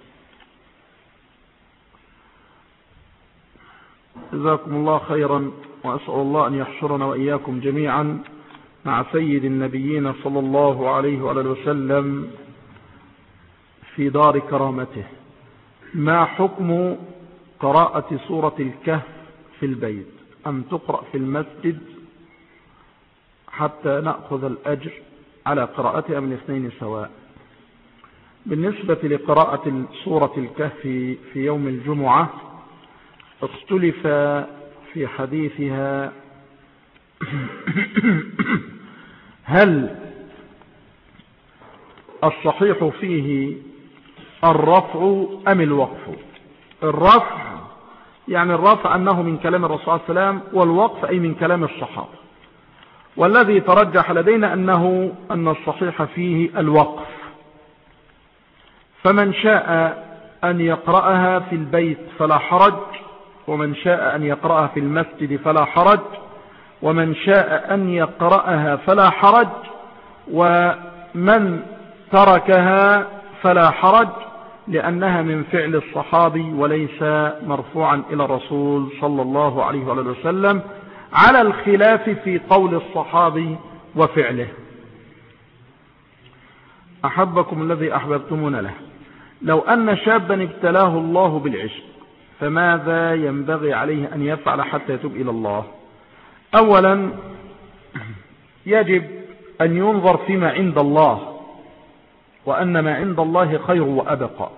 جزاكم الله خيرا، وأسأل الله أن يحشرنا وإياكم جميعا مع سيد النبيين صلى الله عليه وآله وسلم في دار كرامته. ما حكم قراءة سورة الكهف في البيت؟ أم تقرأ في المسجد حتى نأخذ الأجر على قراءتها أم الاثنين سواء؟ بالنسبة لقراءة سورة الكهف في يوم الجمعة اختلف في حديثها هل الصحيح فيه الرفع أم الوقف؟ الرفع يعني الرفع أنه من كلام الرسول صلى الله عليه وسلم، والوقف أي من كلام الصحابة. والذي ترجح لدينا أنه أن الصحيح فيه الوقف، فمن شاء أن يقرأها في البيت فلا حرج، ومن شاء أن يقرأها في المسجد فلا حرج، ومن شاء أن يقرأها فلا حرج، ومن تركها فلا حرج، لأنها من فعل الصحابي وليس مرفوعا إلى الرسول صلى الله عليه وسلم، على الخلاف في قول الصحابي وفعله. أحبكم الذي أحببتمون له. لو أن شابا ابتلاه الله بالعشق فماذا ينبغي عليه أن يفعل حتى يتوب إلى الله؟ أولا يجب أن ينظر فيما عند الله، وأن ما عند الله خير وأبقى.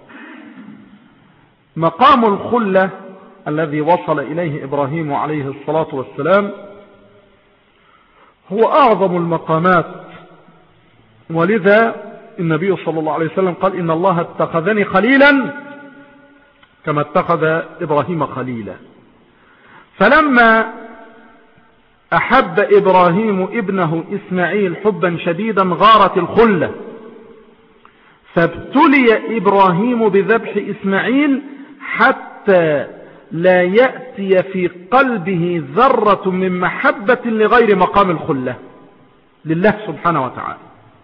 مقام الخلة الذي وصل إليه إبراهيم عليه الصلاة والسلام هو أعظم المقامات، ولذا النبي صلى الله عليه وسلم قال: إن الله اتخذني خليلا كما اتخذ إبراهيم خليلا. فلما أحب إبراهيم ابنه إسماعيل حبا شديدا غارت الخلة، فابتلي إبراهيم بذبح إسماعيل حتى لا يأتي في قلبه ذرة من محبة لغير مقام الخلة لله سبحانه وتعالى.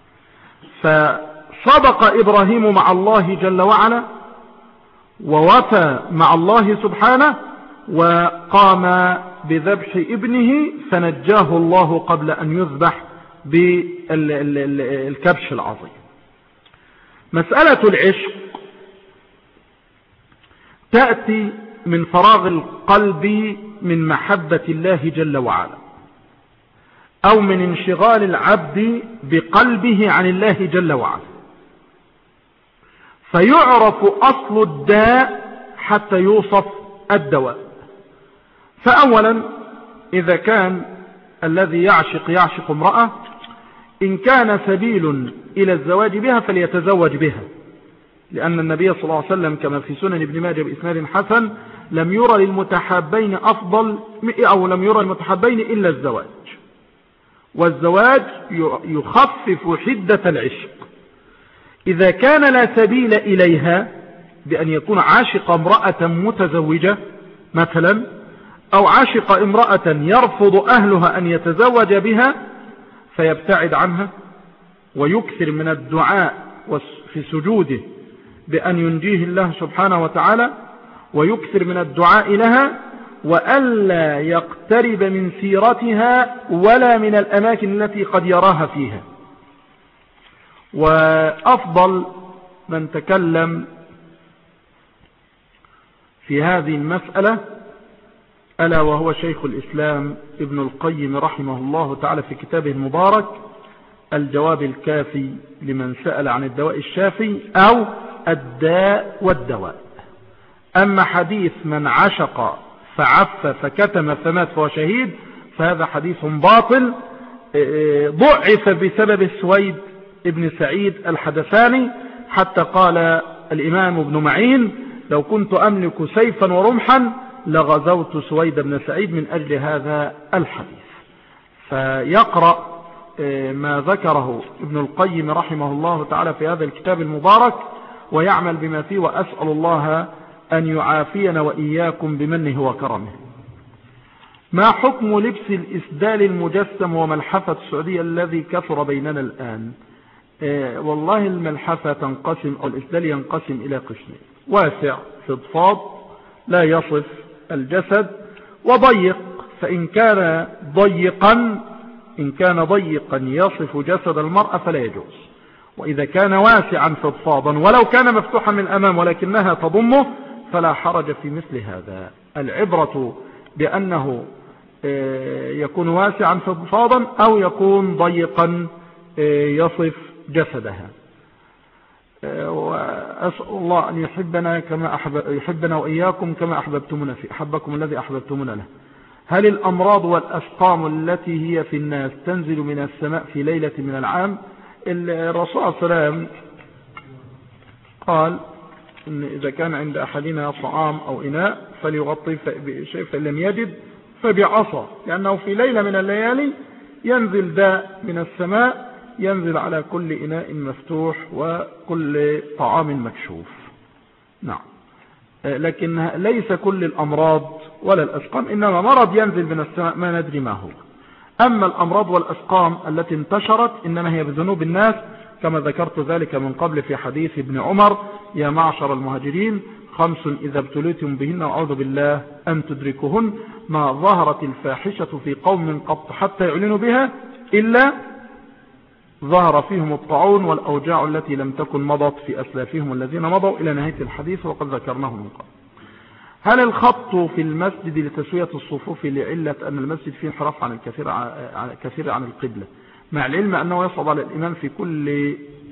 فصدق إبراهيم مع الله جل وعلا، ووفى مع الله سبحانه، وقام بذبح ابنه فنجاه الله قبل أن يذبح بالكبش العظيم. مسألة العشق تأتي من فراغ القلب من محبة الله جل وعلا، أو من انشغال العبد بقلبه عن الله جل وعلا، فيعرف أصل الداء حتى يوصف الدواء. فأولا إذا كان الذي يعشق يعشق امرأة، إن كان سبيل إلى الزواج بها فليتزوج بها، لأن النبي صلى الله عليه وسلم كما في سنن ابن ماجه بإسناد حسن لم يرى للمتحابين أفضل أو لم يرى للمتحابين إلا الزواج. والزواج يخفف حدة العشق. إذا كان لا سبيل إليها بأن يكون عاشق امرأة متزوجة مثلا، أو عاشق امرأة يرفض أهلها أن يتزوج بها، فيبتعد عنها ويكثر من الدعاء في سجوده بأن ينجيه الله سبحانه وتعالى، ويكثر من الدعاء لها، وألا يقترب من سيرتها ولا من الأماكن التي قد يراها فيها. وأفضل من تكلم في هذه المسألة ألا وهو شيخ الإسلام ابن القيم رحمه الله تعالى في كتابه المبارك الجواب الكافي لمن سأل عن الدواء الشافي أو الداء والدواء. أما حديث من عشق فعف فكتم فمات فهو شهيد، فهذا حديث باطل ضعف بسبب السويد ابن سعيد الحدثاني، حتى قال الإمام ابن معين لو كنت أملك سيفا ورمحا لغزوت سويد بن سعيد من أجل هذا الحديث. فيقرأ ما ذكره ابن القيم رحمه الله تعالى في هذا الكتاب المبارك ويعمل بما فيه، وأسأل الله أن يعافينا وإياكم بمنه وكرمه. ما حكم لبس الإسدال المجسم وملحفة السعودية الذي كثر بيننا الآن؟ آه والله الملحفة تنقسم أو الإسدال ينقسم إلى قسمين: واسع فضفاض لا يصف الجسد، وضيق. فإن كان ضيقا إن كان ضيقا يصف جسد المرأة فلا يجوز. وإذا كان واسعا فضفاضا ولو كان مفتوحا من الأمام ولكنها تضمه فلا حرج في مثل هذا. العبرة بأنه يكون واسعا فضفاضا أو يكون ضيقا يصف جسدها. وأسأل الله أن يحبنا كما أحب يحبنا وإياكم كما أحببتمنا في أحبكم الذي أحببتمنا له. هل الأمراض والأسقام التي هي في الناس تنزل من السماء في ليلة من العام؟ الرسول صلى الله عليه وسلم قال إن إذا كان عند أحدنا طعام أو إناء فليغطي بشيء، فإن لم يجد فبعصا، لأنه في ليلة من الليالي ينزل داء من السماء ينزل على كل إناء مفتوح وكل طعام مكشوف. نعم، لكن ليس كل الأمراض ولا الأسقام، إنما مرض ينزل من السماء ما ندري ما هو. أما الأمراض والأسقام التي انتشرت إنما هي بذنوب الناس، كما ذكرت ذلك من قبل في حديث ابن عمر: يا معشر المهاجرين خمس إذا ابتليتم بهن وأعوذ بالله أن تدركهن: ما ظهرت الفاحشة في قوم قط حتى يعلنوا بها إلا ظهر فيهم الطاعون والأوجاع التي لم تكن مضت في أسلافهم الذين مضوا، إلى نهاية الحديث وقد ذكرناه من قبل. هل الخط في المسجد لتسوية الصفوف لعلة أن المسجد فيه انحراف عن الكثير عن كثير عن القبلة، مع العلم أنه يصعب على الإمام في كل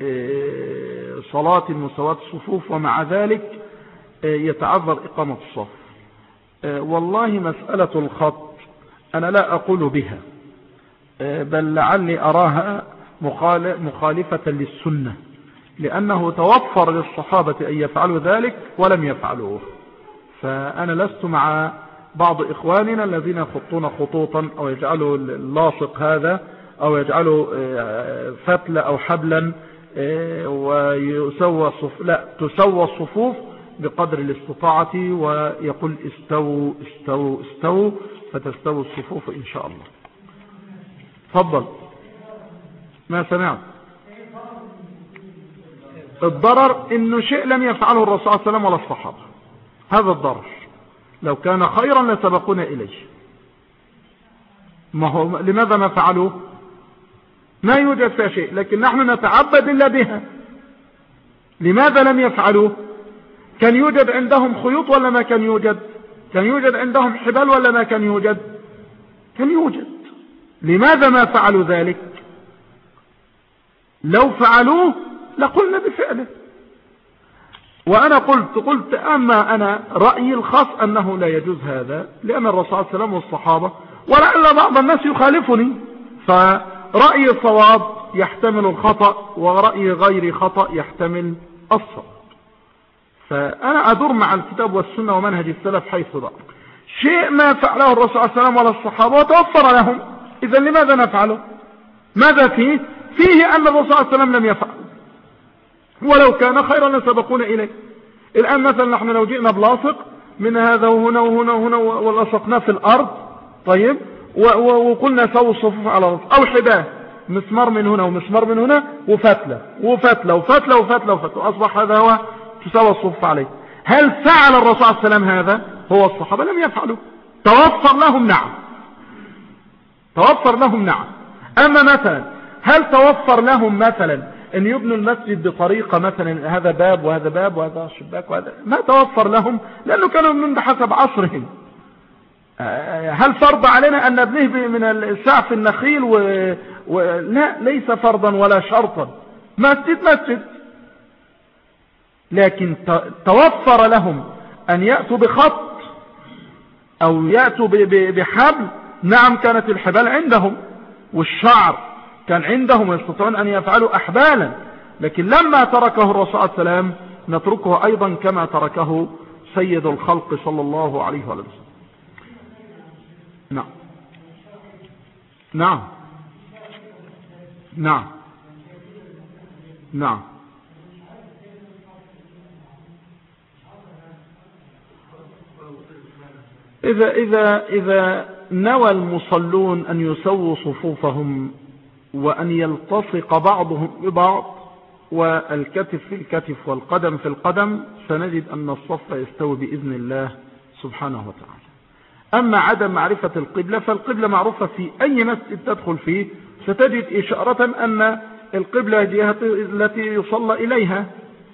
صلاة مساواة الصفوف، ومع ذلك يتعذر إقامة الصف؟ والله مسألة الخط أنا لا أقول بها، بل لعلي أراها مخالفة للسنة، لأنه توفر للصحابة أن يفعلوا ذلك ولم يفعلوه. فأنا لست مع بعض إخواننا الذين يخطون خطوطا أو يجعلوا اللاصق هذا أو يجعلوا فتلة أو حبلا ويسوى الصفوف. لا، تسوى الصفوف بقدر الاستطاعة، ويقول استووا استووا استووا فتستووا الصفوف إن شاء الله. تفضل. ما سمعت؟ الضرر إنه شيء لم يفعله الرسول صلى الله عليه وسلم ولا الصحابة، هذا الضرر. لو كان خيرا لسبقونا إليه. ما هو لماذا ما فعلوه؟ ما يوجد فيها شيء، لكن نحن نتعبد إلا بها. لماذا لم يفعلوه؟ كان يوجد عندهم خيوط ولا ما كان يوجد؟ كان يوجد عندهم حبال ولا ما كان يوجد؟ كان يوجد. لماذا ما فعلوا ذلك؟ لو فعلوه لقلنا بفعله. وأنا قلت قلت أما أنا رأيي الخاص أنه لا يجوز هذا، لأن الرسول صلى الله عليه وسلم والصحابة، ولعل بعض الناس يخالفني، فرأيي الصواب يحتمل الخطأ ورأيي غير خطأ يحتمل الصواب. فأنا أدور مع الكتاب والسنة ومنهج السلف حيث دار. شيء ما فعله الرسول صلى الله عليه وسلم ولا الصحابة وتوفر لهم، إذا لماذا نفعله؟ ماذا فيه؟ فيه أن الرسول صلى الله عليه وسلم لم يفعل، ولو كان خيرا لسبقونا إليه. الآن مثلا نحن لو جئنا بلاصق من هذا وهنا وهنا وهنا ولصقناه في الأرض، طيب، وقلنا سووا الصفوف على رأس، أو حباه، مسمار من هنا ومسمار من هنا وفتلة وفتلة وفتلة وفتلة وفتلة، أصبح هذا هو تساوى الصفوف عليه. هل فعل الرسول صلى الله عليه وسلم هذا؟ هو الصحابة لم يفعلوا. توفر لهم؟ نعم، توفر لهم نعم. أما مثلا هل توفر لهم مثلا أن يبنوا المسجد بطريقة مثلا هذا باب وهذا باب وهذا شباك وهذا؟ ما توفر لهم، لأنه كانوا من بحسب عصرهم. هل فرض علينا أن نبنيه من السعف النخيل و... و... لا، ليس فرضا ولا شرطا، مسجد مسجد. لكن توفر لهم أن يأتوا بخط أو يأتوا ب... ب... بحبل. نعم، كانت الحبال عندهم والشعر كان عندهم ويستطيعون أن يفعلوا أحبالا، لكن لما تركه الرسول صلى الله عليه وسلم نتركه أيضا كما تركه سيد الخلق صلى الله عليه وسلم. نعم نعم نعم نعم إذا, إذا, إذا نوى المصلون أن يسووا صفوفهم وأن يلتصق بعضهم ببعض والكتف في الكتف والقدم في القدم، سنجد أن الصف يستوي بإذن الله سبحانه وتعالى. أما عدم معرفة القبلة، فالقبلة معروفة في أي مسجد تدخل فيه، ستجد إشارة أن القبلة جهة التي يصلى إليها.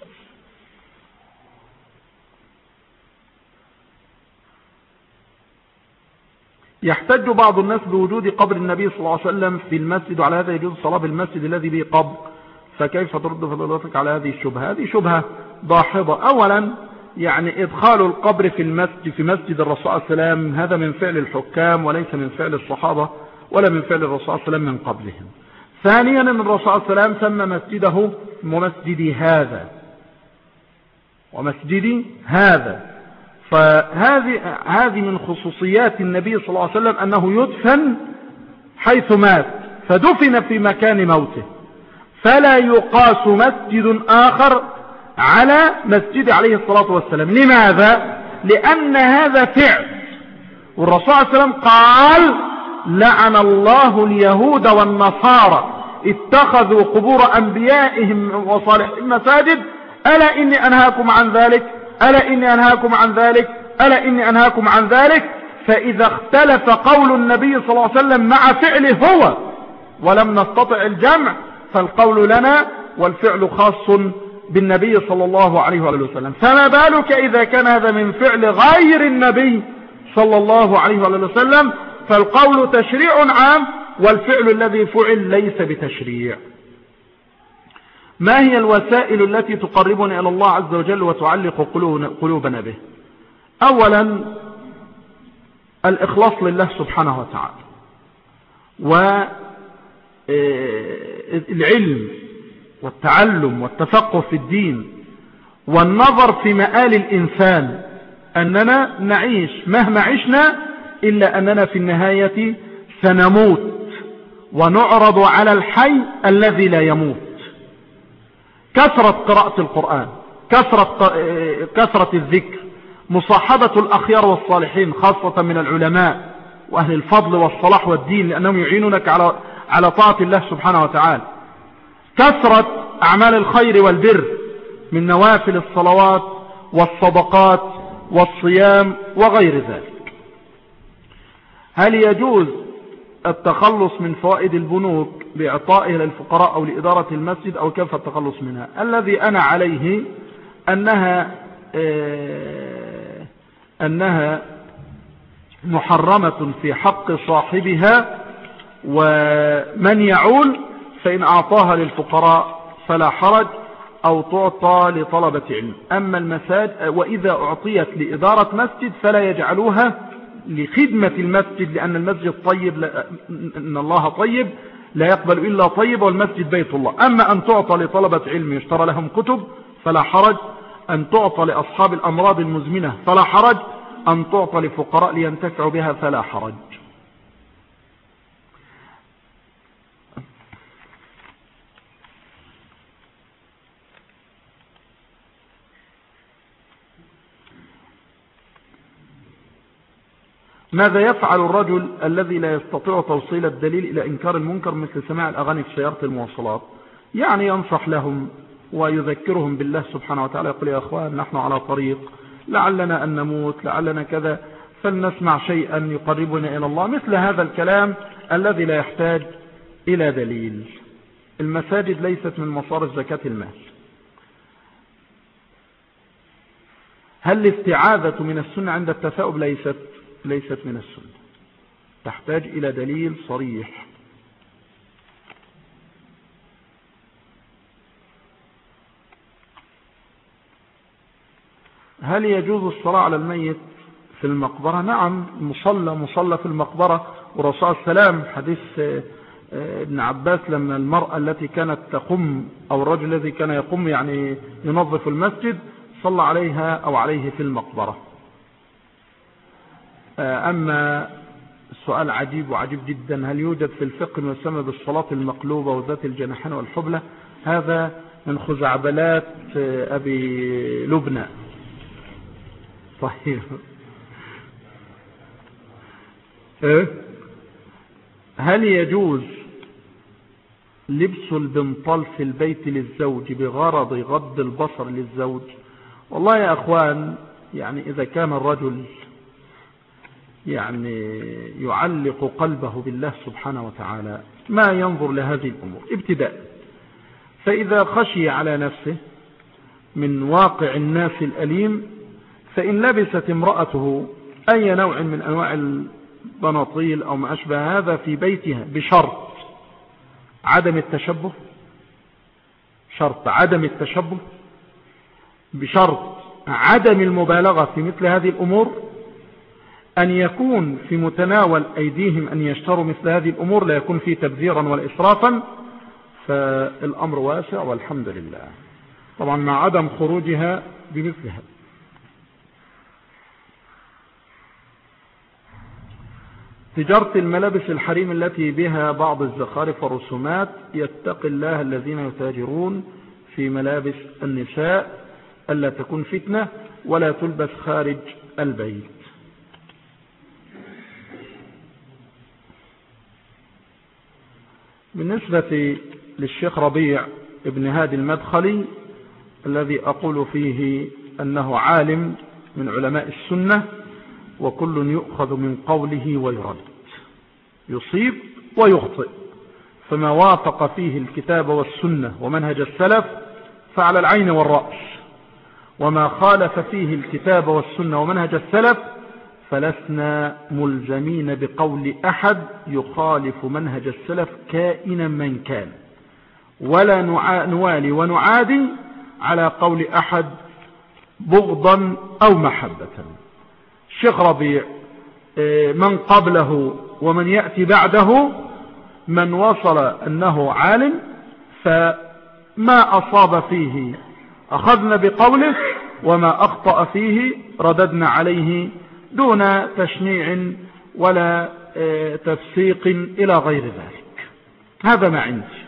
يحتج بعض الناس بوجود قبر النبي صلى الله عليه وسلم في المسجد، وعلى هذا يجوز الصلاة بالمسجد الذي به قبر، فكيف ترد فضيلتك على هذه الشبهة؟ هذه شبهة ضاحضة. أولا يعني إدخال القبر في المسجد في مسجد الرسول صلى الله عليه وسلم هذا من فعل الحكام وليس من فعل الصحابة ولا من فعل الرسول صلى الله عليه وسلم من قبلهم. ثانيا أن الرسول صلى الله عليه وسلم سمى مسجده ومسجدي هذا ومسجدي هذا، فهذه هذه من خصوصيات النبي صلى الله عليه وسلم أنه يدفن حيث مات، فدفن في مكان موته، فلا يقاس مسجد آخر على مسجد عليه الصلاة والسلام. لماذا؟ لأن هذا فعل، والرسول صلى الله عليه وسلم قال: لعن الله اليهود والنصارى اتخذوا قبور أنبيائهم وصالحين مساجد، ألا إني أنهاكم عن ذلك، ألا إني أنهاكم عن ذلك، ألا إني أنهاكم عن ذلك. فإذا اختلف قول النبي صلى الله عليه وسلم مع فعله هو ولم نستطع الجمع، فالقول لنا والفعل خاص بالنبي صلى الله عليه وسلم. فما بالك إذا كان هذا من فعل غير النبي صلى الله عليه وسلم، فالقول تشريع عام والفعل الذي فعل ليس بتشريع. ما هي الوسائل التي تقربنا إلى الله عز وجل وتعلق قلوبنا به؟ أولا الإخلاص لله سبحانه وتعالى، والعلم والتعلم والتفقه في الدين، والنظر في مآل الإنسان، أننا نعيش مهما عشنا إلا أننا في النهاية سنموت ونعرض على الحي الذي لا يموت. كثرة قراءة القرآن، كثرة, كثرة الذكر، مصاحبة الأخيار والصالحين خاصة من العلماء وأهل الفضل والصلاح والدين، لأنهم يعينونك على على طاعة الله سبحانه وتعالى. كثرة أعمال الخير والبر من نوافل الصلوات والصدقات والصيام وغير ذلك. هل يجوز التخلص من فوائد البنوك بإعطائها للفقراء أو لإدارة المسجد، أو كيف التخلص منها؟ الذي أنا عليه أنها آه أنها محرمة في حق صاحبها، ومن يعول فإن أعطاها للفقراء فلا حرج، أو تعطى لطلبة علم. أما المساجد وإذا أعطيت لإدارة مسجد فلا يجعلوها لخدمة المسجد، لأن المسجد طيب، لا إن الله طيب لا يقبل إلا طيب، والمسجد بيت الله. أما أن تعطى لطلبة علم يشترى لهم كتب فلا حرج، أن تعطى لأصحاب الأمراض المزمنة فلا حرج، أن تعطى لفقراء لينتفعوا بها فلا حرج. ماذا يفعل الرجل الذي لا يستطيع توصيل الدليل إلى إنكار المنكر مثل سماع الأغاني في سيارة المواصلات؟ يعني ينصح لهم ويذكرهم بالله سبحانه وتعالى، يقول يا أخوان نحن على طريق، لعلنا أن نموت، لعلنا كذا، فلنسمع شيئا يقربنا إلى الله، مثل هذا الكلام الذي لا يحتاج إلى دليل. المساجد ليست من مصارف زكاة المال. هل الاستعاذة من السنة عند التثاؤب؟ ليست ليست من السنة، تحتاج إلى دليل صريح. هل يجوز الصلاة على الميت في المقبرة؟ نعم، مصلى مصلى في المقبرة، ورسول السلام حديث ابن عباس لما المرأة التي كانت تقم أو الرجل الذي كان يقوم يعني ينظف المسجد صلى عليها أو عليه في المقبرة. أما السؤال عجيب وعجيب جدا، هل يوجد في الفقه ما يسمى بالصلاة المقلوبة وذات الجناحين والحبلة؟ هذا من خزعبلات أبي لبنى. طيب هل يجوز لبس البنطال في البيت للزوج بغرض غض البصر للزوج؟ والله يا أخوان، يعني إذا كان الرجل يعني يعلق قلبه بالله سبحانه وتعالى ما ينظر لهذه الأمور ابتداء، فإذا خشي على نفسه من واقع الناس الأليم فإن لبست امرأته أي نوع من أنواع البناطيل أو ما أشبه هذا في بيتها بشرط عدم التشبه، شرط عدم التشبه، بشرط عدم المبالغة في مثل هذه الأمور، أن يكون في متناول أيديهم أن يشتروا مثل هذه الأمور، لا يكون فيه تبذيرا ولا إسرافا، فالأمر واسع والحمد لله، طبعا مع عدم خروجها بمثلها. تجارة الملابس الحريم التي بها بعض الزخارف والرسومات، يتقي الله الذين يتاجرون في ملابس النساء ألا تكون فتنة ولا تلبس خارج البيت. بالنسبة للشيخ ربيع ابن هادي المدخلي الذي أقول فيه أنه عالم من علماء السنة، وكل يؤخذ من قوله ويرد، يصيب ويخطئ، فما وافق فيه الكتاب والسنة ومنهج السلف فعلى العين والرأس، وما خالف فيه الكتاب والسنة ومنهج السلف فلسنا ملزمين بقول أحد يخالف منهج السلف كائنا من كان، ولا نوالي ونعادي على قول أحد بغضا أو محبة. الشيخ ربيع من قبله ومن يأتي بعده من وصل أنه عالم، فما أصاب فيه أخذنا بقوله، وما أخطأ فيه رددنا عليه دون تشنيع ولا تفسيق إلى غير ذلك. هذا ما عندي.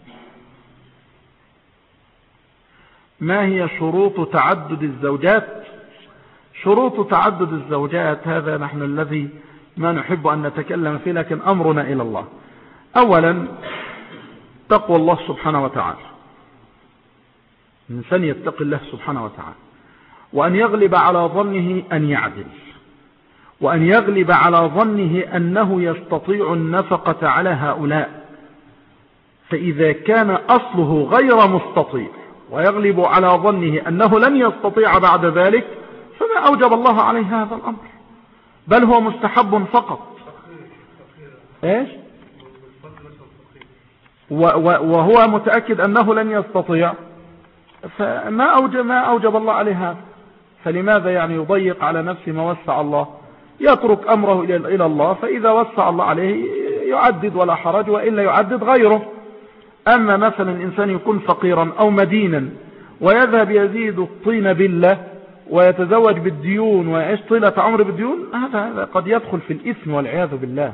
ما هي شروط تعدد الزوجات؟ شروط تعدد الزوجات هذا نحن الذي ما نحب أن نتكلم فيه، لكن أمرنا إلى الله. أولا تقوى الله سبحانه وتعالى، الإنسان يتقي الله سبحانه وتعالى، وأن يغلب على ظنه أن يعدل، وأن يغلب على ظنه أنه يستطيع النفقة على هؤلاء، فإذا كان أصله غير مستطيع ويغلب على ظنه أنه لن يستطيع بعد ذلك فما أوجب الله عليه هذا الأمر، بل هو مستحب فقط. إيش؟ وهو متأكد أنه لن يستطيع فما أوجب, ما أوجب الله عليه هذا، فلماذا يعني يضيق على نفسه ما وسع الله؟ يترك أمره إلى الله، فإذا وسع الله عليه يعدد ولا حرج، وإلا يعدد غيره. أما مثلا الإنسان يكون فقيرا أو مدينا ويذهب يزيد الطين بالله ويتزوج بالديون ويعيش طيلة عمر بالديون، هذا قد يدخل في الإثم والعياذ بالله.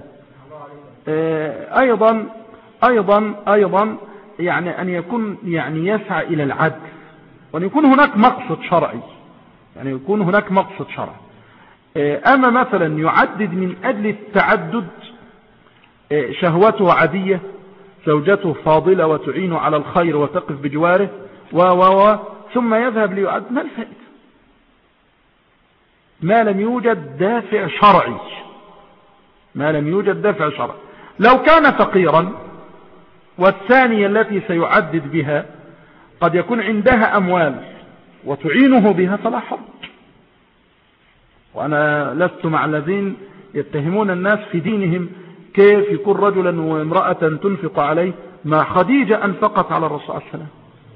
أيضا أيضا أيضا يعني أن يكون يعني يسعى إلى العدل، وأن يكون هناك مقصد شرعي، يعني يكون هناك مقصد شرعي. أما مثلا يعدد من أجل التعدد، شهوته عادية، زوجته فاضلة وتعين على الخير وتقف بجواره و و و ثم يذهب ليعد، ما الفائدة؟ ما لم يوجد دافع شرعي، ما لم يوجد دافع شرعي. لو كان فقيرا والثانية التي سيعدد بها قد يكون عندها أموال وتعينه بها فلا حرج. وأنا لست مع الذين يتهمون الناس في دينهم كيف يكون رجلا وامرأة تنفق عليه، ما خديجة أنفقت على الرسول صلى الله عليه وسلم.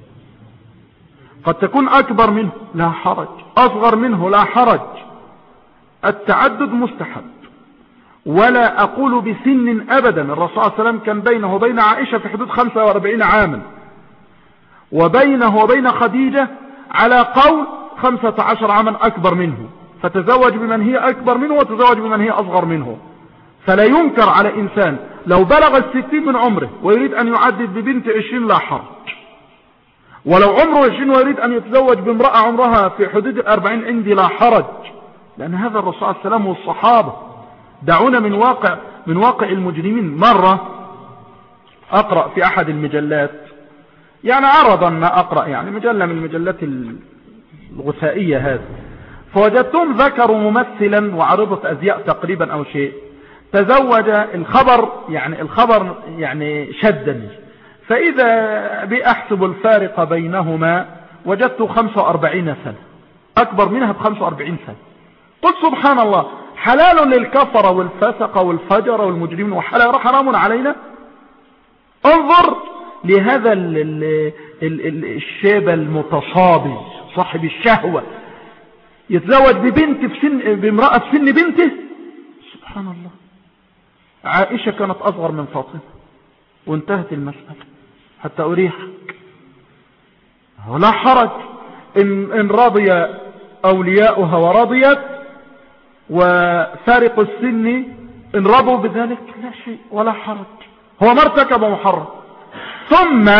قد تكون أكبر منه لا حرج، أصغر منه لا حرج. التعدد مستحب، ولا أقول بسن أبدا. الرسول صلى الله عليه وسلم كان بينه وبين عائشة في حدود خمسة وأربعين عاما، وبينه وبين خديجة على قول خمسة عشر عاما أكبر منه، فتزوج بمن هي أكبر منه وتزوج بمن هي أصغر منه. فلا ينكر على إنسان لو بلغ الستين من عمره ويريد أن يعدد ببنت عشرين لا حرج، ولو عمره عشرين ويريد أن يتزوج بامرأة عمرها في حدود الأربعين عندي لا حرج، لأن هذا الرسول عليه السلام والصحابة. دعونا من واقع من واقع المجرمين. مرة أقرأ في أحد المجلات، يعني عرضا ما أقرأ، يعني مجلة من المجلات الغثائية هذه، فوجدتهم ذكروا ممثلا وعرضة أزياء تقريبا أو شيء، تزوج الخبر، يعني الخبر يعني شدني، فإذا بأحسب الفارق بينهما وجدت خمسة وأربعين سنة، أكبر منها بخمسة وأربعين سنة. قلت سبحان الله، حلال للكفر والفسق والفجر والمجرمين وحلال حرام علينا. انظر لهذا ال ال ال الشاب المتصابي صاحب الشهوة يتزوج ببنت في سن بامرأة في سن بنته. سبحان الله. عائشة كانت أصغر من فاطمة وانتهت المسألة حتى أريحك. ولا حرج إن, إن رضي أولياؤها ورضيت، وفارق السن إن رضوا بذلك لا شيء ولا حرج، هو ما ارتكب محرم. ثم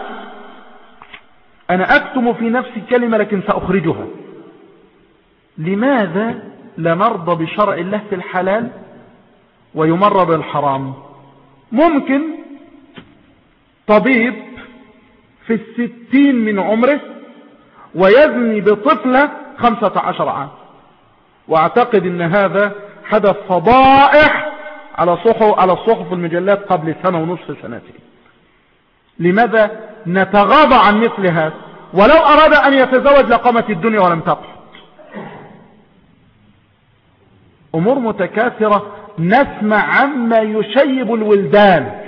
أنا أكتم في نفسي كلمة لكن سأخرجها. لماذا لا نرضى بشرع الله في الحلال ويمر بالحرام؟ ممكن طبيب في الستين من عمره ويزني بطفلة خمسة عشر عام، واعتقد ان هذا حدث فضائح على صحف على الصحف والمجلات قبل سنة ونصف سنتين. لماذا نتغاضى عن مثل هذا؟ ولو اراد ان يتزوج لقامت الدنيا ولم تقعد. امور متكاثرة نسمع عما يشيب الولدان.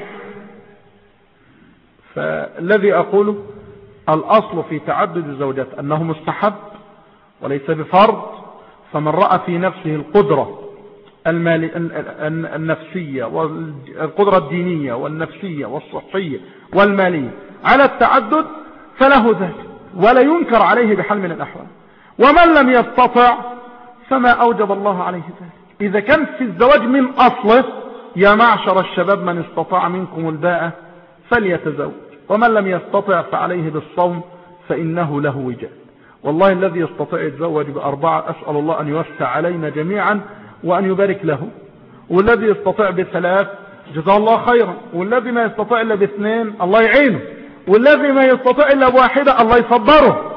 فالذي اقوله الاصل في تعدد الزوجات انه مستحب وليس بفرض. فمن رأى في نفسه القدرة المالي النفسية والقدرة الدينية والنفسية والصحية والمالية على التعدد فله ذلك، ولا ينكر عليه بحال من الأحوال. ومن لم يستطع فما أوجب الله عليه ذلك. إذا كان في الزواج من أصله، يا معشر الشباب من استطاع منكم الباءة فليتزوج، ومن لم يستطع فعليه بالصوم فإنه له وجاء. والله الذي يستطيع يتزوج بأربعة أسأل الله أن يوسع علينا جميعا وأن يبارك له، والذي يستطيع بثلاث جزاه الله خيرا، والذي ما يستطيع إلا باثنين الله يعينه، والذي ما يستطيع إلا بواحدة الله يصبره.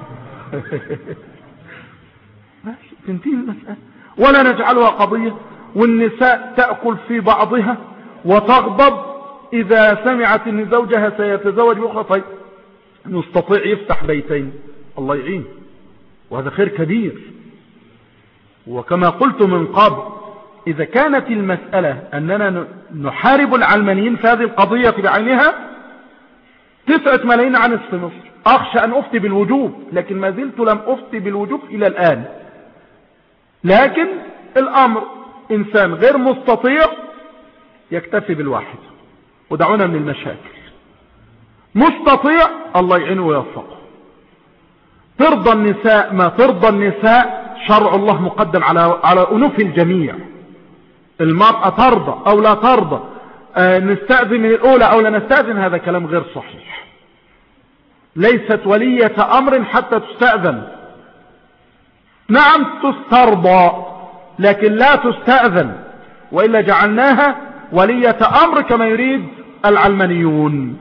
تنتهي المسألة. ولا نجعلها قضية والنساء تأكل في بعضها وتغضب إذا سمعت أن زوجها سيتزوج بأخرى. طيب نستطيع يفتح بيتين الله يعين، وهذا خير كبير. وكما قلت من قبل، إذا كانت المسألة أننا نحارب العلمانيين في هذه القضية بعينها، تسعة ملايين عن نصف مصر أخشى أن أفتي بالوجوب، لكن ما زلت لم أفتي بالوجوب إلى الآن. لكن الأمر إنسان غير مستطيع يكتفي بالواحد، ودعونا من المشاكل. مستطيع الله يعينه ويوفقه. ترضى النساء ما ترضى النساء، شرع الله مقدم على على أنوف الجميع. المرأة ترضى أو لا ترضى، آه نستأذن من الأولى أو لا نستأذن، هذا كلام غير صحيح. ليست ولية أمر حتى تستأذن. نعم تسترضى لكن لا تستأذن، وإلا جعلناها ولية أمر كما يريد العلمانيون.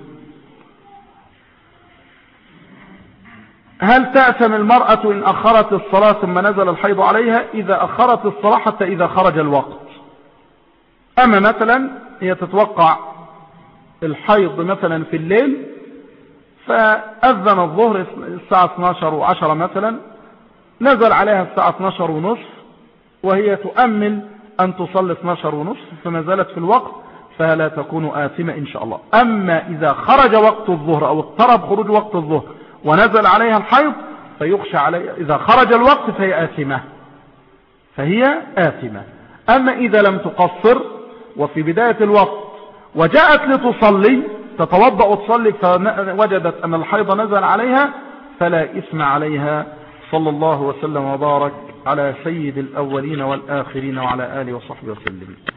هل تأثم المرأة إن أخرت الصلاة ثم نزل الحيض عليها؟ إذا أخرت الصلاة حتى إذا خرج الوقت. أما مثلا هي تتوقع الحيض مثلا في الليل، فأذن الظهر الساعة اثناشر وعشرة مثلا، نزل عليها الساعة اثناشر ونصف، وهي تؤمل أن تصلي اثناشر ونصف فما زالت في الوقت، فلا تكون آثمة إن شاء الله. أما إذا خرج وقت الظهر أو اقترب خروج وقت الظهر ونزل عليها الحيض فيخشى عليها، إذا خرج الوقت فهي آثمة، فهي آثمة. أما إذا لم تقصر وفي بداية الوقت وجاءت لتصلي تتوضأ وتصلي فوجدت أن الحيض نزل عليها فلا إثم عليها. صلى الله وسلم وبارك على سيد الأولين والآخرين وعلى آله وصحبه وسلم.